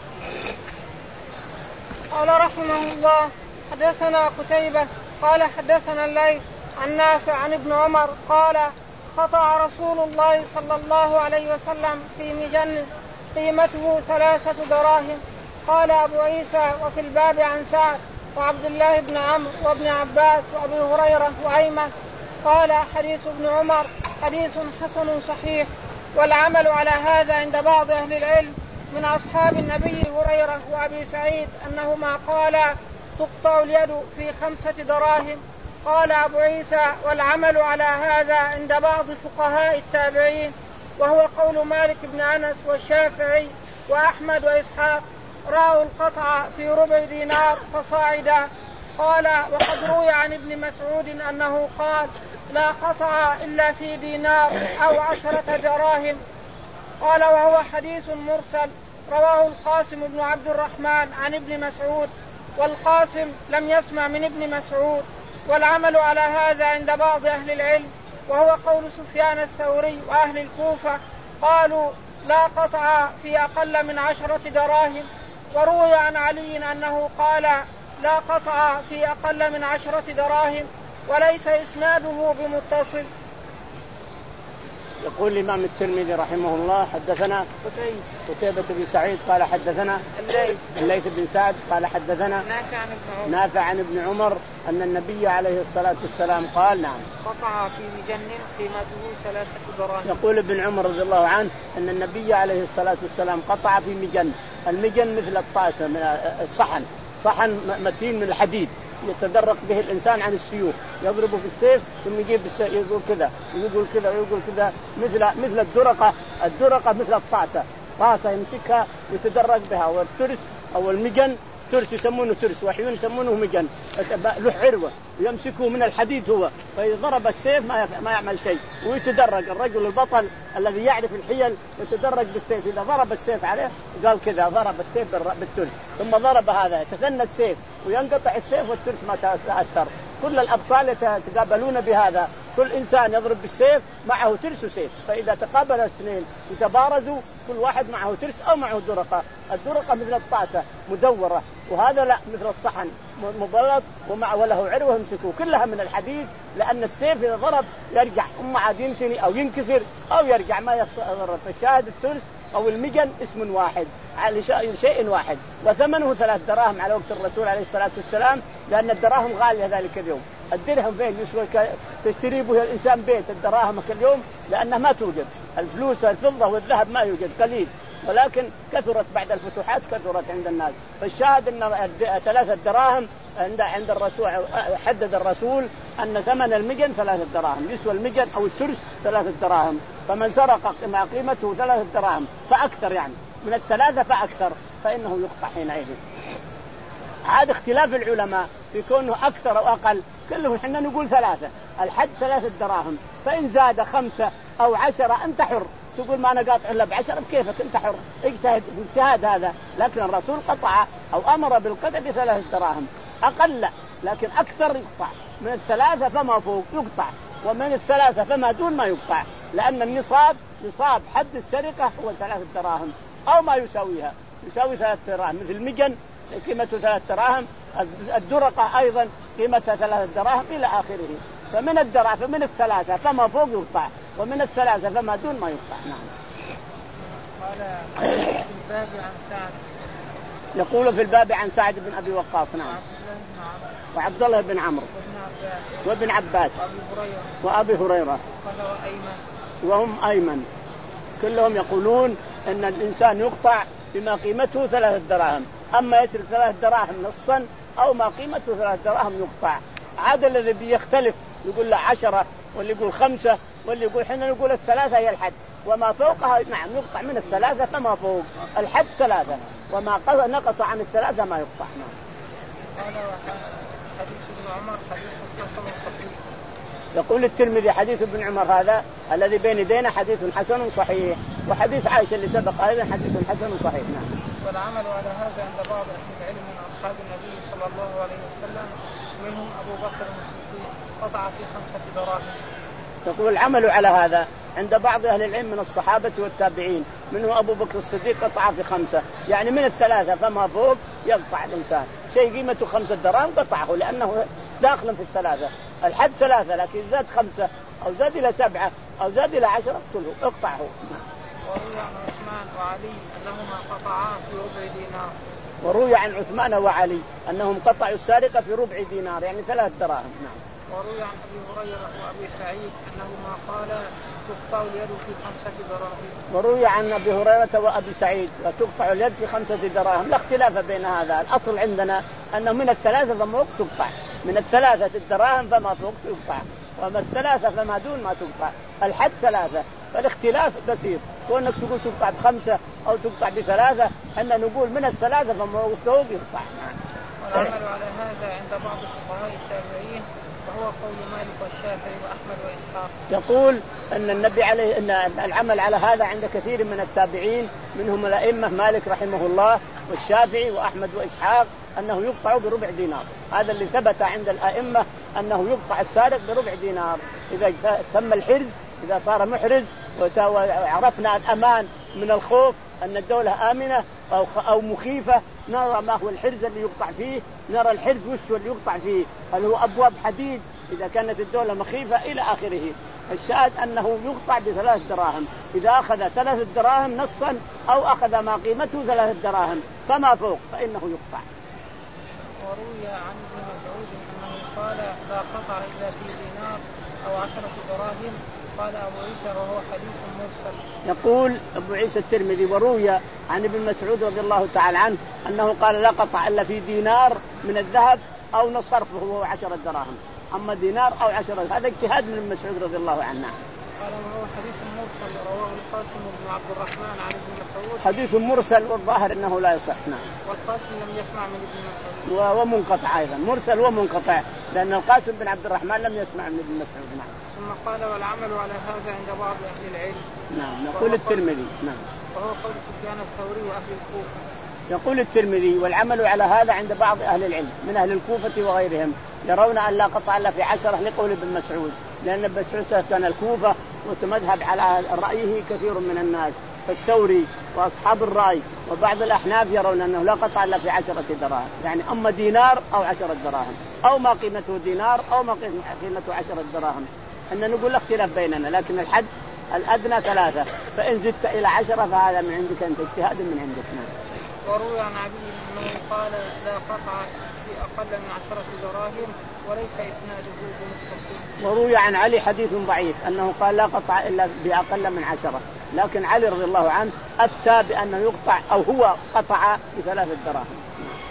A: قال رحمه الله حدثنا قتيبة قال حدثنا الليث عن نافع عن ابن عمر قال قطع رسول الله صلى الله عليه وسلم في مجن قيمته ثلاثة دراهم. قال أبو عيسى وفي الباب عن سعد وعبد الله بن عمرو وابن عباس وأبي هريرة وأيمن. قال حديث ابن عمر حديث حسن صحيح، والعمل على هذا عند بعض أهل العلم من أصحاب النبي هريرة وأبي سعيد أنهما قالا تقطع اليد في خمسة دراهم. قال أبو عيسى والعمل على هذا عند بعض فقهاء التابعين، وهو قول مالك بن أنس والشافعي وأحمد وإسحاق، رأوا القطع في ربع دينار فصاعدا. قال وقد روي عن ابن مسعود أنه قال لا قطع إلا في دينار أو عشرة دراهم. قال وهو حديث مرسل رواه القاسم بن عبد الرحمن عن ابن مسعود، والقاسم لم يسمع من ابن مسعود. والعمل على هذا عند بعض أهل العلم، وهو قول سفيان الثوري وأهل الكوفة، قالوا لا قطع في أقل من عشرة دراهم. وروي عن علي أنه قال لا قطع في أقل من عشرة دراهم، وليس إسناده بمتصل.
B: يقول الإمام الترمذي رحمه الله حدثنا قتيبة بن سعيد قال حدثنا الليث بن سعد قال حدثنا
A: نافع عن ابن عمر
B: نافع عن ابن عمر أن النبي عليه الصلاة والسلام قال نعم
A: قطع في مجن قيمته ثلاثة دراهم.
B: يقول ابن عمر رضي الله عنه أن النبي عليه الصلاة والسلام قطع في مجن. المجن مثل الطاسة من الصحن، صحن متين من الحديد يتدرق به الإنسان عن السيوف، يضربه بالسيف ثم يجيب بالسيف يقول كذا ويقول كذا ويقول كذا، مثل مثل الدرقة الدرقة مثل الطاسة، طاسة يمسكها ويتدرق بها. والترس أو المجن ترس يسمونه ترس وحيون يسمونه مجن، له عروة يمسكه من الحديد هو، فإذا ضرب السيف ما ما يعمل شيء ويتدرج. الرجل البطل الذي يعرف الحيل يتدرج بالسيف، إذا ضرب السيف عليه قال كذا ضرب السيف بالترس، ثم ضرب هذا يتثنى السيف وينقطع السيف والترس ما تأثر. كل الأبطال يتقابلون بهذا، كل إنسان يضرب بالسيف معه ترس وسيف، فإذا تقابل الاثنين يتبارزوا كل واحد معه ترس أو معه درقة. الدرقة مثل الطاسة مدورة، وهذا لا مثل الصحن مبلط ومع وله عروة يمسكوه، كلها من الحديد، لأن السيف إذا ضرب يرجع أما عاد ينتني أو ينكسر أو يرجع ما يضرب. فالشاهد الترس أو المجن اسم واحد على شيء واحد، وثمنه ثلاث دراهم على وقت الرسول عليه الصلاة والسلام، لأن الدراهم غالية ذلك اليوم. الدرهم فين يسوى تشتري به الإنسان بيت الدراهم اليوم، لأنها ما توجد. الفلوس الفضة والذهب ما يوجد قليل، ولكن كثرت بعد الفتوحات كثرت عند الناس. فالشاهد أن ثلاثة دراهم عند عند الرسول، حدد الرسول أن ثمن المجن ثلاثة دراهم، يسوى المجن أو الترس ثلاثة دراهم. فمن سرق ما قيمته ثلاثة دراهم فأكثر، يعني من الثلاثة فأكثر، فإنه يقطع حينئذ. هذا اختلاف العلماء في كونه أكثر أو أقل، كله إحنا نقول ثلاثة، الحد ثلاثة دراهم، فإن زاد خمسة أو عشرة أنت حر، تقول ما أنا قاطع إلا بعشرة بكيفك أنت حر، اجتهد اجتهاد هذا. لكن الرسول قطع أو أمر بالقطع بثلاثة دراهم، أقل لا، لكن أكثر يقطع. من الثلاثة فما فوق يقطع، ومن الثلاثة فما دون ما يقطع، لأن النصاب نصاب حد السرقة هو ثلاثة دراهم أو ما يساويها، يساوي ثلاثة دراهم. مثل المجن قيمته ثلاثة دراهم، الدرقة أيضا قيمتها ثلاثة دراهم إلى آخره. فمن الدراهم فمن الثلاثة فما فوق يقطع، ومن الثلاثة فما دون ما يقطع. نعم.
A: قال الباب عن سعد
B: يقول في الباب عن سعد بن أبي وقاص. نعم. وعبد الله بن عمرو وابن عباس وأبي هريرة وهم أيمن، كلهم يقولون أن الإنسان يقطع بما قيمته ثلاثة دراهم، أما يسرق ثلاثة دراهم نصا أو ما قيمته ثلاثة دراهم يقطع. عاد الذي بيختلف يقول له عشرة واللي يقول خمسة واللي يقول حنا نقول الثلاثة هي الحد، وما فوقها نعم يقطع من الثلاثة فما فوق الحد ثلاثة، وما نقص عن الثلاثة ما يقطع. نعم.
A: حديث ابن عمر حديث حسن صحيح.
B: يقول الترمذي حديث ابن عمر هذا الذي بين يدينا حديث حسن صحيح، وحديث عائشة اللي سبق أيضا حديث حسن صحيح. نعم.
A: والعمل على هذا عند بعض أهل العلم من أصحاب النبي صلى الله عليه وسلم منهم أبو بكر الصديق قطع في خمسة دراهم.
B: يقول العمل على هذا عند بعض أهل العلم من الصحابة والتابعين منهم أبو بكر الصديق قطع في خمسة، يعني من الثلاثة فما فوق يقطع الإنسان شيء قيمته خمسة دراهم قطعه، لأنه داخل في الثلاثة. الحد ثلاثة لكن زاد خمسة أو زاد إلى سبعة أو زاد إلى عشرة اقتله اقطعه.
A: وروي عن عثمان وعلي أنهما قطعا في ربع دينار.
B: وروي عن عثمان وعلي أنهم قطعوا السارقة في ربع دينار يعني ثلاث دراهم. نعم.
A: وروي عن أبي هريرة وأبي سعيد أنهما قالا تقطع اليد في خمسة دراهم.
B: وروي عن أبي هريرة وأبي سعيد وتقطع اليد في خمسة دراهم. لا اختلاف بين هذا، الأصل عندنا أنه من الثلاثة فما فوق تقطع، من الثلاثة الدراهم فما فوق تقطع، وما الثلاثة فما دون ما تقطع. الحد ثلاثة، فالاختلاف بسيط، كونك تقول تقطع بخمسة أو تقطع بثلاثة، أن نقول من الثلاثة فما فوق يقطع.
A: والعمل على هذا عند بعض الفقهاء التابعين وهو قول مالك والشافعي وأحمد وإسحاق.
B: يقول أن النبي عليه أن العمل على هذا عند كثير من التابعين منهم الأئمة مالك رحمه الله والشافعي وأحمد وإسحاق أنه يقطع بربع دينار. هذا اللي ثبت عند الأئمة أنه يقطع السارق بربع دينار إذا تم الحرز، إذا صار محرز وعرفنا الأمان من الخوف أن الدولة آمنة أو أو مخيفة، نرى ما هو الحرز اللي يقطع فيه، نرى الحرز وش اللي يقطع فيه، هل هو أبواب حديد إذا كانت الدولة مخيفة إلى آخره. الشاهد أنه يقطع بثلاث دراهم، إذا أخذ ثلاث دراهم نصا أو أخذ ما قيمته ثلاث دراهم فما فوق فإنه يقطع.
A: وروي عن ابن مسعود أنه قال لا قطع إلا في دينار أو عشرة دراهم. قال أبو عيسى وهو حديث مرسل.
B: يقول أبو عيسى الترمذي وروي عن ابن مسعود رضي الله تعالى عنه أنه قال لا قطع إلا في دينار من الذهب أو نصرفه وهو عشرة دراهم، أما دينار أو عشرة هذا اجتهاد من ابن مسعود رضي الله عنه.
A: قال وهو حديث مرسل رواه القاسم بن عبد الرحمن عن ابن مسعود.
B: حديث مرسل والظاهر أنه لا يصح. نعم.
A: والقاسم لم يسمع من ابن مسعود.
B: ومنقطع أيضا، مرسل ومنقطع، لأن القاسم بن عبد الرحمن لم يسمع من ابن مسعود. نعم.
A: ثم قال والعمل على هذا عند بعض أهل العلم.
B: نعم. يقول الترمذي. نعم.
A: وهو قول سفيان الثوري وأهل الكوفة.
B: يقول الترمذي والعمل على هذا عند بعض أهل العلم من أهل الكوفة وغيرهم، يرون أن لا قطع إلا في عشرة لقول ابن مسعود، لأن ابن مسعود كان الكوفة وتمذهب على رأيه كثير من الناس، فالثوري وأصحاب الرأي وبعض الأحناف يرون أنه لا قطع إلا في عشرة دراهم، يعني أما دينار أو عشرة دراهم أو ما قيمته دينار أو ما قيمته عشرة دراهم. أن نقول اختلاف بيننا، لكن الحد الأدنى ثلاثة، فإن زدت إلى عشرة فهذا من عندك أنت، اجتهاد من عندك.
A: وروي عن علي أنه قال لا قطع في أقل من عشرة دراهم وليس إسناده بمتصل.
B: وروي عن علي حديث ضعيف أنه قال لا قطع إلا بأقل من عشرة، لكن علي رضي الله عنه أفتى بأنه يقطع أو هو قطع بثلاث دراهم.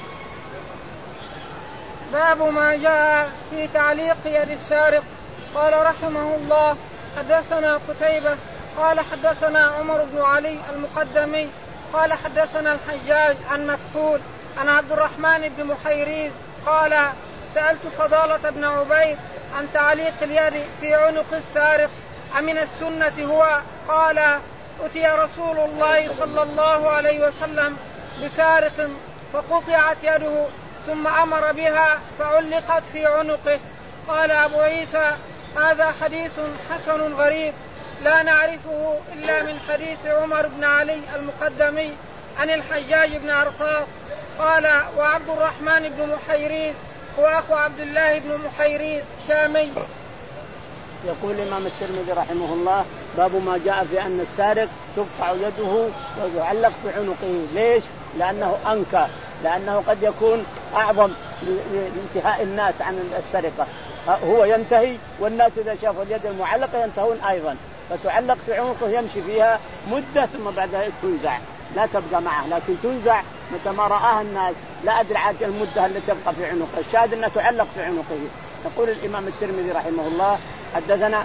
A: باب ما جاء في تعليق يد السارق. قال رحمه الله حدثنا قتيبة قال حدثنا عمر بن علي المقدمي قال حدثنا الحجاج عن مكحول عن عبد الرحمن بن محيريز قال سألت فضالة بن عبيد عن تعليق اليد في عنق السارق أمن السنة هو؟ قال أتي رسول الله صلى الله عليه وسلم بسارق فقطعت يده ثم أمر بها فعلقت في عنقه. قال أبو عيسى هذا حديث حسن غريب لا نعرفه إلا من حديث عمر بن علي المقدمي عن الحجاج بن عرفاط. قال وعبد الرحمن بن محيريز هو أخو عبد الله بن محيريز شامي.
B: يقول الإمام الترمذي رحمه الله باب ما جاء في أن السارق تقطع يده ويعلق في عنقه. ليش؟ لأنه أنكى لأنه قد يكون أعظم لانتهاء الناس عن السرقة. هو ينتهي والناس إذا شافوا اليد المعلقة ينتهون أيضا، فتعلق في عنقه يمشي فيها مدة ثم بعدها تنزع، لا تبقى معه، لكن تنزع متى ما رآها الناس. لا أدري عاد المدة التي تبقى في عنقه، الشاهد أنها تعلق في عنقه. يقول الإمام الترمذي رحمه الله حدثنا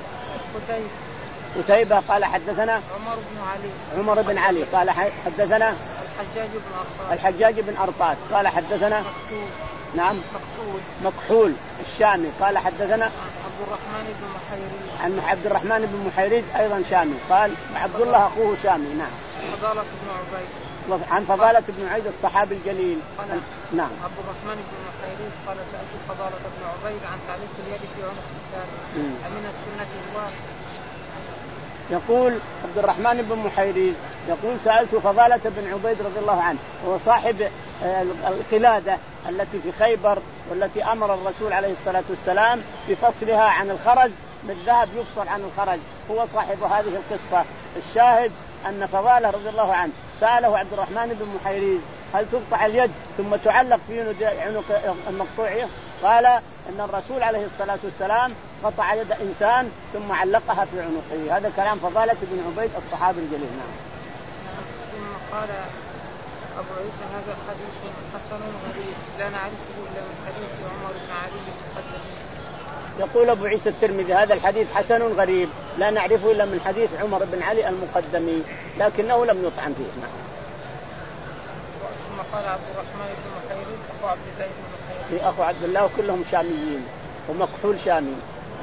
B: قتيبة قال حدثنا
A: عمر بن علي
B: عمر بن علي قال حدثنا
A: الحجاج بن أرطاس
B: الحجاج بن أرطاس قال حدثنا
A: مكحول
B: نعم
A: مكحول
B: مكحول الشامي قال حدثنا
A: عبد الرحمن بن محيريز
B: عن عبد الرحمن بن محيريز أيضا شامي قال عبد الله أخوه شامي. نعم.
A: فضالة بن عبيد
B: عن فضالة بن عبيد الصحابي الجليل. نعم.
A: عبد الرحمن بن محيريز قال سألت فضالة بن عبيد عن تعليق اليد في عنق الثاني أمن السنة الله.
B: يقول عبد الرحمن بن محيريز يقول سألت فضالة بن عبيد رضي الله عنه، هو صاحب القلادة التي في خيبر والتي أمر الرسول عليه الصلاة والسلام بفصلها عن الخرج بالذهب يفصل عن الخرج، هو صاحب هذه القصة. الشاهد أن فضالة رضي الله عنه سأله عبد الرحمن بن محيريز هل تقطع اليد ثم تعلق في عنق المقطوعية؟ قال إن الرسول عليه الصلاة والسلام قطع يد إنسان ثم علقها في عنقه. هذا كلام فضالة بن عبيد الصحابي الجليل. نعم.
A: ثم قال أبو عيسى هذا حديث حسن غريب لا نعرفه إلا من حديث عمر بن علي المقدم.
B: يقول أبو عيسى الترمذي هذا الحديث حسن غريب لا نعرفه إلا من حديث عمر بن علي المقدمي لكنه لم يطعن فيه. نعم.
A: ثم قال عبد الرحمن بن محيريز أخو عبد الله بن محيريز
B: أخو عبد الله كلهم شاميين ومكحول شامي.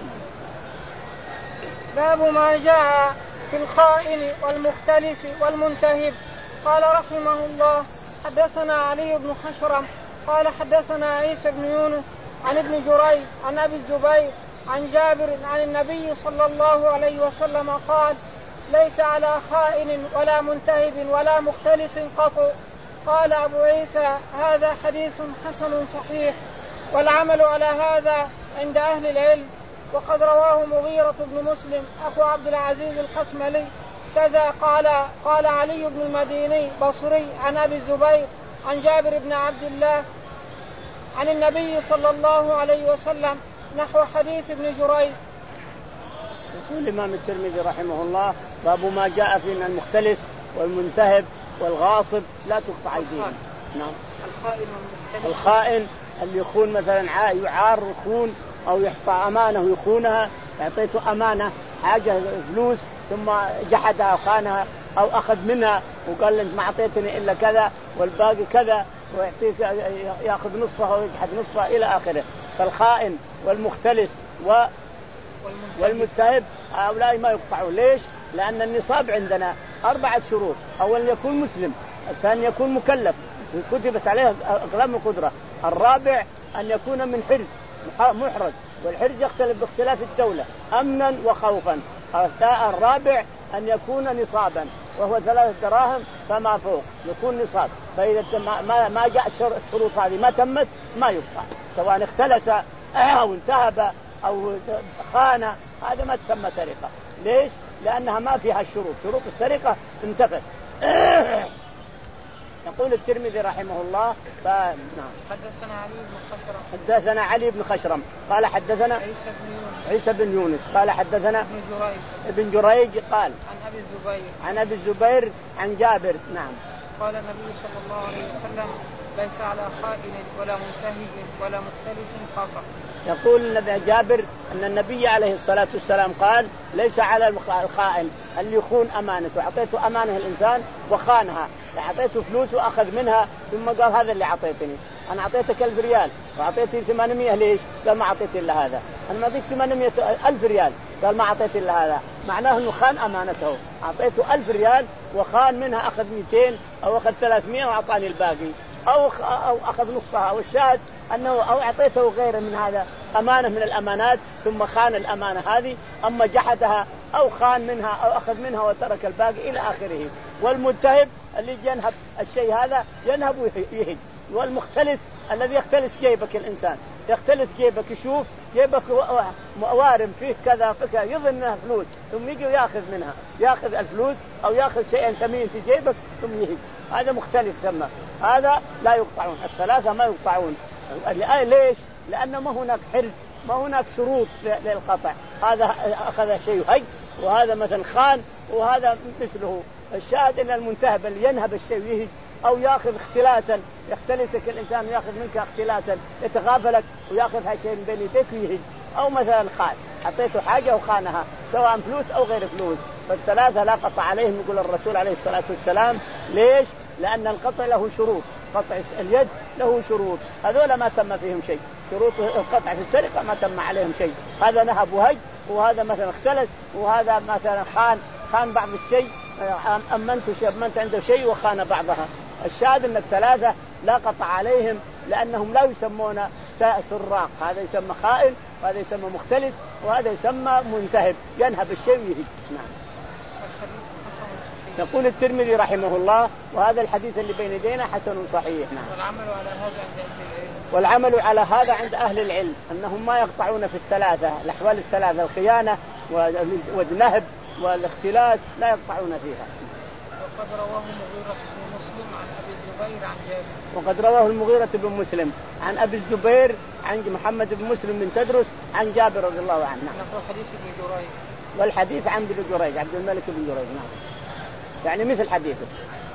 A: باب ما جاء في الخائن والمختلس والمنتهب. قال رحمه الله حدثنا علي بن خشرم قال حدثنا عيسى بن يونس عن ابن جريج عن أبي الزبير عن جابر عن النبي صلى الله عليه وسلم قال ليس على خائن ولا منتهب ولا مختلس قط. قال أبو عيسى هذا حديث حسن صحيح والعمل على هذا عند أهل العلم. وقد رواه مغيرة بن مسلم أخو عبد العزيز الخصملي كذا قال قال علي بن المديني بصري عن أبي الزبير عن جابر بن عبد الله عن النبي صلى الله عليه وسلم نحو حديث ابن جريج.
B: يقول الإمام الترمذي رحمه الله باب ما جاء في أن المختلس والمنتهب والغاصب لا تقطع أيديهم. نعم.
A: الخائن
B: الخائن اللي يخون مثلا يعار يخون أو يحطى أمانة يخونها، يعطيته أمانة حاجة فلوس ثم جحدها وخانها أو أخذ منها وقال أنت ما أعطيتني إلا كذا والباقي كذا ويعطيك يأخذ نصفها ويجحد نصفها إلى آخره. فالخائن والمختلس و والمتهب هؤلاء ما يقطعوا. ليش؟ لأن النصاب عندنا أربعة شروط: أولا يكون مسلم، الثاني يكون مكلف كتبت عليه أقلام القدرة، الرابع أن يكون من حرز محرز والحرز يختلف باختلاف الدولة أمنا وخوفا، الرابع أن يكون نصابا وهو ثلاثة دراهم فما فوق يكون نصاب. فإذا ما ما جاء الشروط هذه ما تمت ما يقطع، سواء اختلس أو انتهب أو خان، هذا ما تسمى سرقة. ليش؟ لأنها ما فيها الشروط، شروط السرقة انتفت. يقول الترمذي رحمه الله فنعم.
A: حدثنا علي بن خشرم
B: حدثنا علي بن خشرم قال حدثنا
A: عيسى بن يونس
B: عيسى بن يونس قال حدثنا
A: ابن جريج
B: ابن جريج قال
A: عن أبي الزبير
B: عن أبي الزبير عن جابر. نعم.
A: قال النبي صلى الله عليه وسلم ليس على خائن ولا منتهب ولا مختلس قطع.
B: يقول النبي جابر أن النبي عليه الصلاة والسلام قال ليس على الخائن اللي يخون أمانته، أعطيته أمانة الإنسان وخانها، أعطيته فلوس وأخذ منها ثم قال هذا اللي أعطيتني، أنا أعطيتك ألف ريال وأعطيتني ثمانمائة، ليش؟ قال ما أعطيت إلا هذا. أنا ما أعطيت ثمانمائة ألف ريال، قال ما أعطيت إلا هذا. معناه أنه خان أمانته، أعطيته ألف ريال وخان منها أخذ مئتين أو أخذ ثلاثمائة وأعطاني الباقي، أو أو أخذ نصفها. أو الشاهد أنه أو أعطيته غيره من هذا أمانة من الأمانات ثم خان الأمانة هذه، أما جحدها أو خان منها أو أخذ منها وترك الباقي إلى آخره. والمنتهب اللي ينهب الشيء هذا ينهب ويهج. والمختلس الذي يختلس جيبك، الإنسان يختلس جيبك يشوف جيبك وارم فيه كذا فكذا يظن انها فلوس ثم يجي وياخذ منها، ياخذ الفلوس أو ياخذ شيئا ثمين في جيبك ثم يهج، هذا مختلس سمى. هذا لا يقطعون، الثلاثة ما يقطعون. ليش؟ لأنه ما هناك حرز، ما هناك شروط للقطع. هذا أخذ شيء هج، وهذا مثلا خان، وهذا مثله. الشاهد إن المنتهب اللي ينهب الشيء يهج أو يأخذ اختلاسا، يختلسك الإنسان ويأخذ منك اختلاسا، يتغافلك ويأخذ شيء من بين يديك ويهج. أو مثلا خان، حطيته حاجة وخانها سواء فلوس أو غير فلوس، فالثلاثة لا قطع عليهم يقول الرسول عليه الصلاة والسلام. ليش؟ لأن القطع له شروط، قطع اليد له شروط، هذول ما تم فيهم شيء. شروط القطع في السرقة ما تم عليهم شيء. هذا نهب وهج، وهذا مثلا اختلس، وهذا مثلا خان خان بعض الشيء، أمنت شيء أمنت عنده شيء وخان بعضها. الشاهد أن الثلاثة لا قطع عليهم لأنهم لا يسمون سراق، هذا يسمى خائن، وهذا يسمى مختلس، وهذا يسمى منتهب ينهب الشيء ويهج. نعم. يقول الترمذي رحمه الله: وهذا الحديث اللي بين يدينا حسن صحيح. نعم.
A: والعمل على هذا عند أهل العلم.
B: والعمل على هذا عند أهل العلم أنهم ما يقطعون في الثلاثة، الأحوال الثلاثة، الخيانة والنهب والاختلاس لا يقطعون فيها.
A: وقد رواه المغيرة بن مسلم عن أبي الزبير عن جابر.
B: وقد رواه المغيرة بن مسلم عن أبي الزبير عن محمد بن مسلم بن تدرس عن جابر رضي الله عنه.
A: نحو حديث ابن جريج.
B: والحديث عن ابن جريج عبد الملك بن جريج. نعم. يعني مثل حديثه.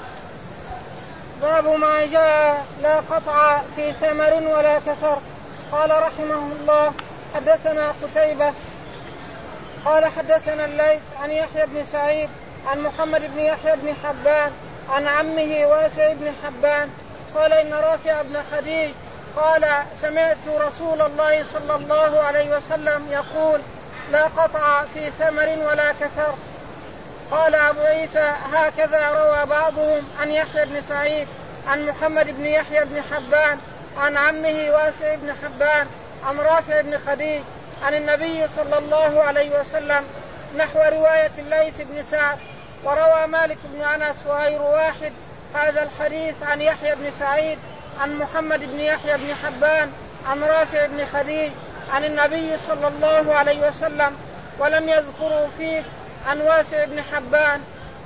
A: باب ما جاء لا قطع في ثمر ولا كسر. قال رحمه الله: حدثنا قتيبة قال حدثنا الليث عن يحيى بن سعيد عن محمد بن يحيى بن حبان عن عمه واسع بن حبان قال: إن رافع بن خديج قال: سمعت رسول الله صلى الله عليه وسلم يقول: لا قطع في ثمر ولا كسر. قال أبو عيسى: هكذا روى بعضهم عن يحيى بن سعيد عن محمد بن يحيى بن حبان عن عمه واسع بن حبان عن رافع بن خديج عن النبي صلى الله عليه وسلم نحو رواية الليث بن سعد. وروى مالك بن أنس وغير واحد هذا الحديث عن يحيى بن سعيد عن محمد بن يحيى بن حبان عن رافع بن خديج عن النبي صلى الله عليه وسلم، ولم يذكروا فيه عن واسع بن حبان.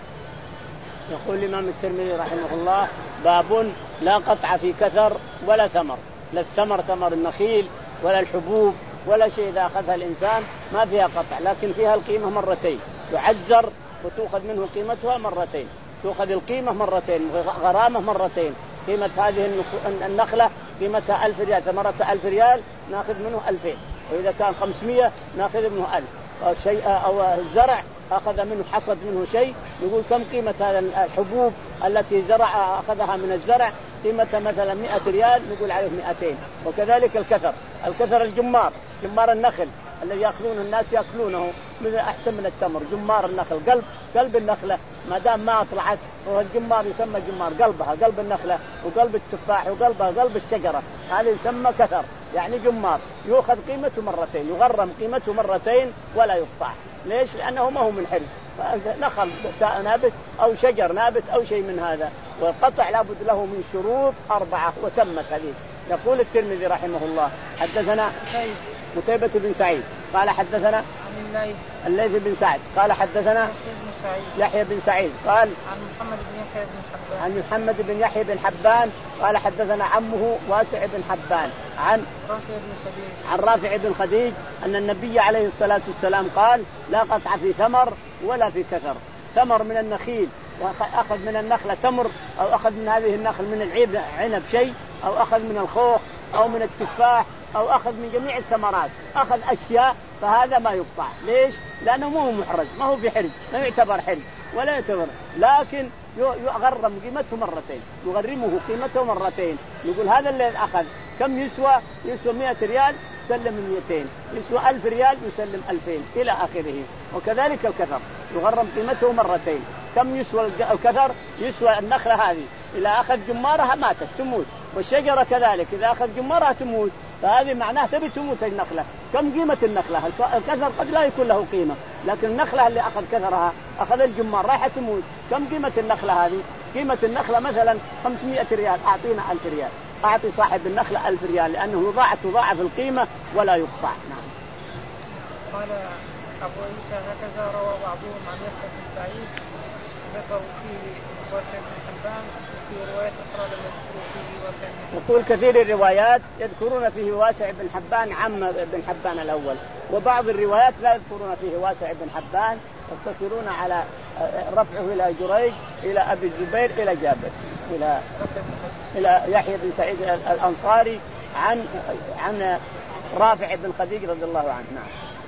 B: يقول الإمام الترمذي رحمه الله: باب لا قطع في كثر ولا ثمر. لا الثمر ثمر النخيل ولا الحبوب ولا شيء إذا أخذها الإنسان ما فيها قطع، لكن فيها القيمة مرتين، يعزر وتأخذ منه قيمتها مرتين، تأخذ القيمة مرتين، غرامة مرتين. قيمة هذه النخلة قيمتها ألف ريال، ثمرتها ألف ريال نأخذ منه ألفين، وإذا كان خمسمية نأخذ منه ألف. أو شيء أو الزرع أخذ منه حصد منه شيء، نقول كم قيمة هذا الحبوب التي زرع أخذها من الزرع، قيمتها مثلا مئة ريال، نقول عليه مئتين. وكذلك الكثر، الكثر الجمار، جمار النخل الذي يأخذونه الناس يأكلونه من أحسن من التمر. جمار النخل قلب قلب النخلة ما دام ما طلعت، والجمار يسمى جمار قلبها قلب النخلة، وقلب التفاح وقلبها قلب الشجرة، هذا يسمى كثر يعني جمار، يؤخذ قيمته مرتين، يغرم قيمته مرتين ولا يقطع. ليش؟ لأنه ما هو من حرز، نخل نابت أو شجر نابت أو شيء من هذا، والقطع لابد له من شروط أربعة وتمت هذه. يقول الترمذي رحمه الله: حدثنا قتيبة بن سعيد قال حدثنا الليث بن سعد قال حدثنا يحيى بن سعيد قال
A: عن محمد بن يحيى بن حبان
B: عن محمد بن يحيى بن حبان قال حدثنا عمه واسع بن حبان عن
A: رافع بن خديج
B: عن رافع بن خديج أن النبي عليه الصلاة والسلام قال: لا قطع في ثمر ولا في كثر. ثمر من النخيل، وأخذ من النخلة تمر، أو أخذ من هذه النخل من العنب شيء، أو أخذ من الخوخ أو من التفاح، أو أخذ من جميع الثمرات، أخذ أشياء، فهذا ما يقطع. ليش؟ لأنه ما هو محرز، ما هو بحرز، ما يعتبر حرز ولا يعتبر، لكن يغرم قيمته مرتين، يغرمه قيمته مرتين. يقول هذا اللي أخذ كم يسوى؟ يسوى مئة ريال، يسلم مئتين، يسوى ألف ريال، يسلم ألفين، إلى آخره. وكذلك الكثر يغرم قيمته مرتين. كم يسوى الكثر؟ يسوى النخلة هذه إذا أخذ جمارها ماتت تموت، والشجرة كذلك إذا أخذ جمارها تموت، فهذه معناه تبي تموت النخلة. كم قيمة النخلة؟ الكثر قد لا يكون له قيمة، لكن النخلة اللي أخذ كثرها أخذ الجمار رايحة تموت. كم قيمة النخلة هذه؟ قيمة النخلة مثلا خمسمائة ريال، أعطينا ألف ريال، أعطي صاحب النخلة ألف ريال، لأنه يضاعف تضاعف القيمة ولا يقطع. نعم.
A: قال أبو عيسى: هكذا روى بعضهم عن يحيى بن سعيد ذكروا فيه واسع بن حبان في رواية أخرى لم يذكروا فيه واسع.
B: يقول كثير الروايات يذكرون فيه واسع بن حبان عم بن حبان الأول، وبعض الروايات لا يذكرون فيه واسع بن حبان، يقتصرون على رفعه إلى جريج إلى أبي الزبير إلى جابر إلى إلى يحيى بن سعيد الأنصاري عن عن رافع بن خديج رضي الله عنه. نعم.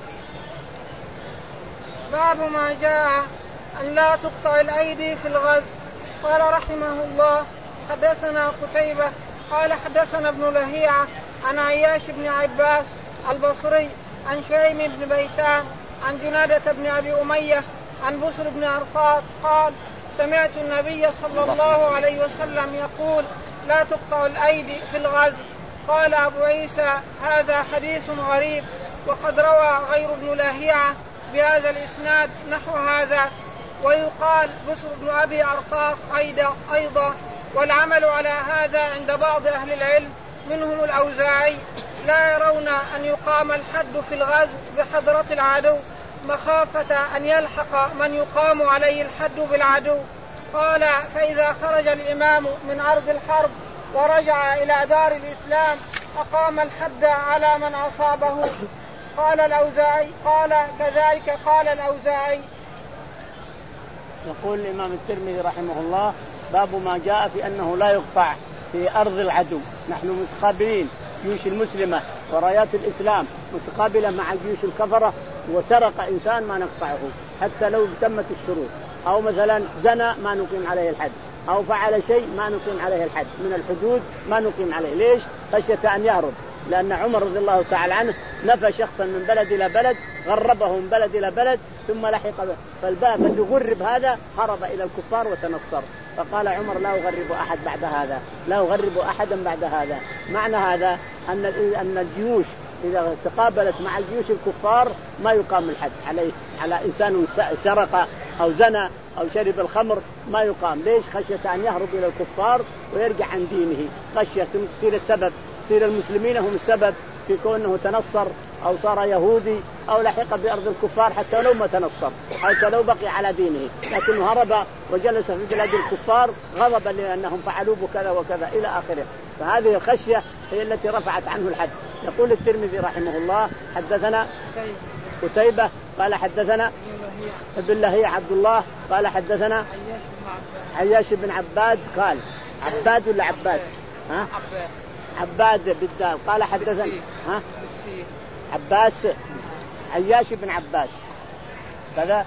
A: باب ما جاء أن لا تقطع الأيدي في الغزو. قال رحمه الله حدثنا قتيبة قال حدثنا ابن لهيعة عن عياش بن عباس البصري عن شيم بن بيتان عن جنادة بن أبي أمية عن بسر بن عرفات قال سمعت النبي صلى الله عليه وسلم يقول لا تقطع الأيدي في الغزو. قال أبو عيسى هذا حديث غريب، وقد روى غير ابن لهيعة بهذا الإسناد نحو هذا، ويقال بسر بن أبي عرفات أيضا، والعمل على هذا عند بعض أهل العلم منهم الأوزاعي لا يرون أن يقام الحد في الغزو بحضرة العدو مخافة أن يلحق من يقام عليه الحد بالعدو. قال فإذا خرج الإمام من أرض الحرب ورجع إلى دار الإسلام أقام الحد على من أصابه. قال الأوزاعي قال كذلك قال الأوزاعي.
B: يقول الإمام الترمذي رحمه الله باب ما جاء في أنه لا يقطع في أرض العدو. نحن متقابلين جيوش المسلمة ورايات الإسلام متقابلة مع جيوش الكفرة، وسرق إنسان ما نقطعه حتى لو تمت الشروط، أو مثلا زنى ما نقيم عليه الحد، أو فعل شيء ما نقيم عليه الحد من الحدود ما نقيم عليه. ليش؟ خشية أن يهرب، لأن عمر رضي الله تعالى عنه نفى شخصا من بلد إلى بلد، غربه من بلد إلى بلد ثم لحق به، فالباب اللي غرب هذا هرب إلى الكفار وتنصر، فقال عمر لا أغرب أحد بعد هذا، لا أغرب أحدا بعد هذا. معنى هذا أن أن الجيوش إذا تقابلت مع الجيوش الكفار ما يقام الحد عليه على إنسان سرق أو زنى أو شرب الخمر، ما يقام. ليش؟ خشية أن يهرب إلى الكفار ويرجع عن دينه، خشية تصير السبب، تصير المسلمين هم السبب في كونه تنصر أو صار يهودي أو لحق بأرض الكفار، حتى لو ما تنصر، حتى لو بقي على دينه، لكنه هرب وجلس في بلاد الكفار غضبا لأنهم فعلوا بكذا وكذا إلى آخره. فهذه الخشية هي التي رفعت عنه الحد. يقول الترمذي رحمه الله حدثنا قتيبة قال حدثنا ابن لهيعة عبد الله قال حدثنا عياش بن عباد قال عباد ولا عباس؟ ها؟ عباد بالدال قال حدثنا ها؟ عباس عياش بن عباس كذا.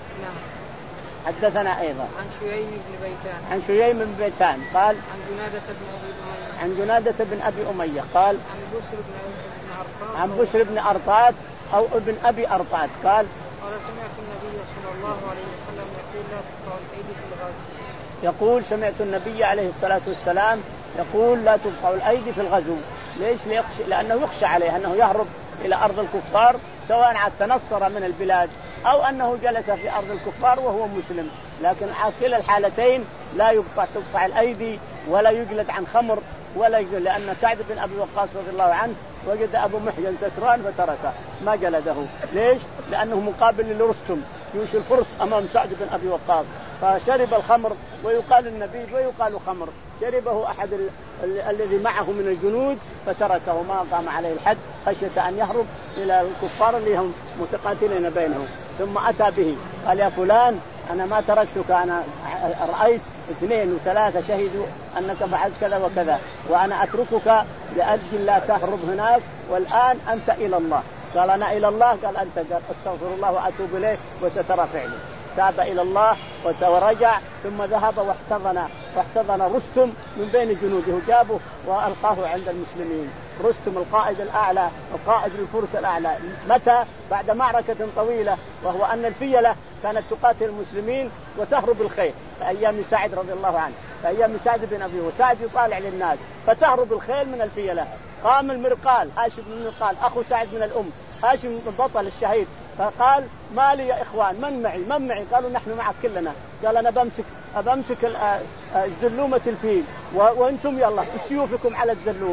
B: حدثنا أيضا
A: عن شيم بن بيتان
B: عن شيم بن بيتان قال
A: عن جنادة بن أبي أمية
B: عن جنادة بن أبي أمية قال
A: عن بسر بن عرفات
B: عن بسر بن أرطاد أو ابن أبي أرطاد قال
A: قال سمعت النبي صلى الله عليه وسلم يقول لا تقطع الأيدي في الغزو.
B: يقول سمعت النبي عليه الصلاة والسلام يقول لا تقطع الأيدي في الغزو. ليش؟ ليخشى، لأنه يخشى عليه أنه يهرب إلى أرض الكفار، سواء عاد تنصر من البلاد أو أنه جلس في أرض الكفار وهو مسلم، لكن على كلا الحالتين لا يقطع تقطع الأيدي ولا يجلد عن خمر ولا يجلد. لأن سعد بن أبي وقاص رضي الله عنه وجد أبو محجن ستران فتركه ما جلده. ليش؟ لأنه مقابل لرستم جيوش الفرس أمام سعد بن أبي وقاص، فشرب الخمر ويقال النبيذ ويقال خمر، شربه أحد ال... ال... الذي معه من الجنود فتركه ما قام عليه الحد خشية أن يهرب إلى الكفار اللي هم متقاتلين بينهم. ثم أتى به قال يا فلان أنا ما تركتك، أنا رأيت اثنين وثلاثة شهدوا أنك فعلت كذا وكذا، وأنا أتركك لأجل لا تهرب هناك، والآن أنت إلى الله. قال أنا إلى الله. قال أنت. قال أستغفر الله وأتوب إليه وسترى فعله. تاب إلى الله ورجع ثم ذهب واحتضن واحتضن رستم من بين جنوده، جابه وألقاه عند المسلمين. رستم القائد الأعلى القائد الفرس الأعلى. متى؟ بعد معركة طويلة، وهو أن الفيلة كانت تقاتل المسلمين وتهرب الخيل في أيام سعد رضي الله عنه، في أيام سعد بن أبي وسعد يطالع للناس فتهرب الخيل من الفيلة. قام المرقال هاشم بن المرقال أخو سعد من الأم، هاشم البطل الشهيد، فقال ما لي يا إخوان من معي من معي؟ قالوا نحن معك كلنا. قال أنا بمسك بمسك الزلومة الفيل وأنتم يلا بسيوفكم على الزلومة.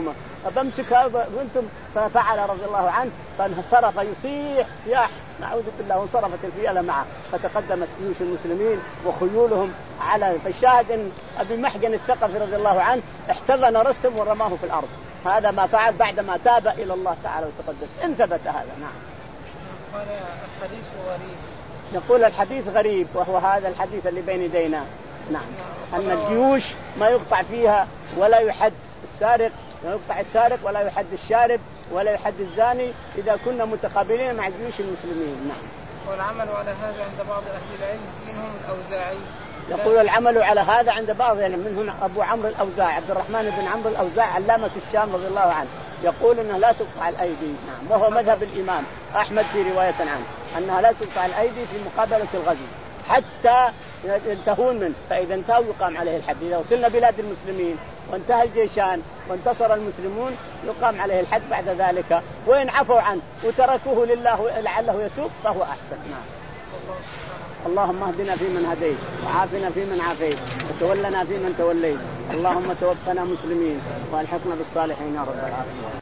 B: فبمسكها وانتم. ففعل رضي الله عنه فانصرف يصيح صياح نعوذ بالله، وانصرفت الفئة معه، فتقدمت جيوش المسلمين وخيولهم على. فالشاهد ان ابي محجن الثقفي رضي الله عنه احتضن رستم ورماه في الارض. هذا ما فعل بعدما تاب الى الله تعالى وتقدس، ان ثبت هذا. نعم.
A: قال الحديث غريب.
B: يقول الحديث غريب، وهو هذا الحديث اللي بين يدينا. نعم. أن الجيوش ما يقطع فيها ولا يحد السارق، لا يقطع السارق ولا يحد الشارب ولا يحد الزاني إذا كنا متقابلين مع جيوش المسلمين. نعم.
A: والعمل على هذا عند بعض أهل العلم منهم الأوزاعي.
B: يقول العمل على هذا عند بعض يعني منهم أبو عمرو الأوزاعي، عبد الرحمن بن عمرو الأوزاعي علامة الشام رضي الله عنه، يقول أنها لا تقطع الأيدي. نعم. وهو مذهب الإمام أحمد في رواية عنه أنها لا تقطع الأيدي في مقابلة الغزو حتى ينتهون منه، فإذا انتهوا يقام عليه الحد. إذا وصلنا بلاد المسلمين وانتهى الجيشان وانتصر المسلمون يقام عليه الحد بعد ذلك، وإن عفوا عنه وتركوه لله لعله يتوب فهو أحسن. نعم. اللهم اهدنا فيمن هديت، وعافنا فيمن عافيت، وتولنا فيمن توليت، اللهم توفنا مسلمين والحقنا بالصالحين يا رب العالمين.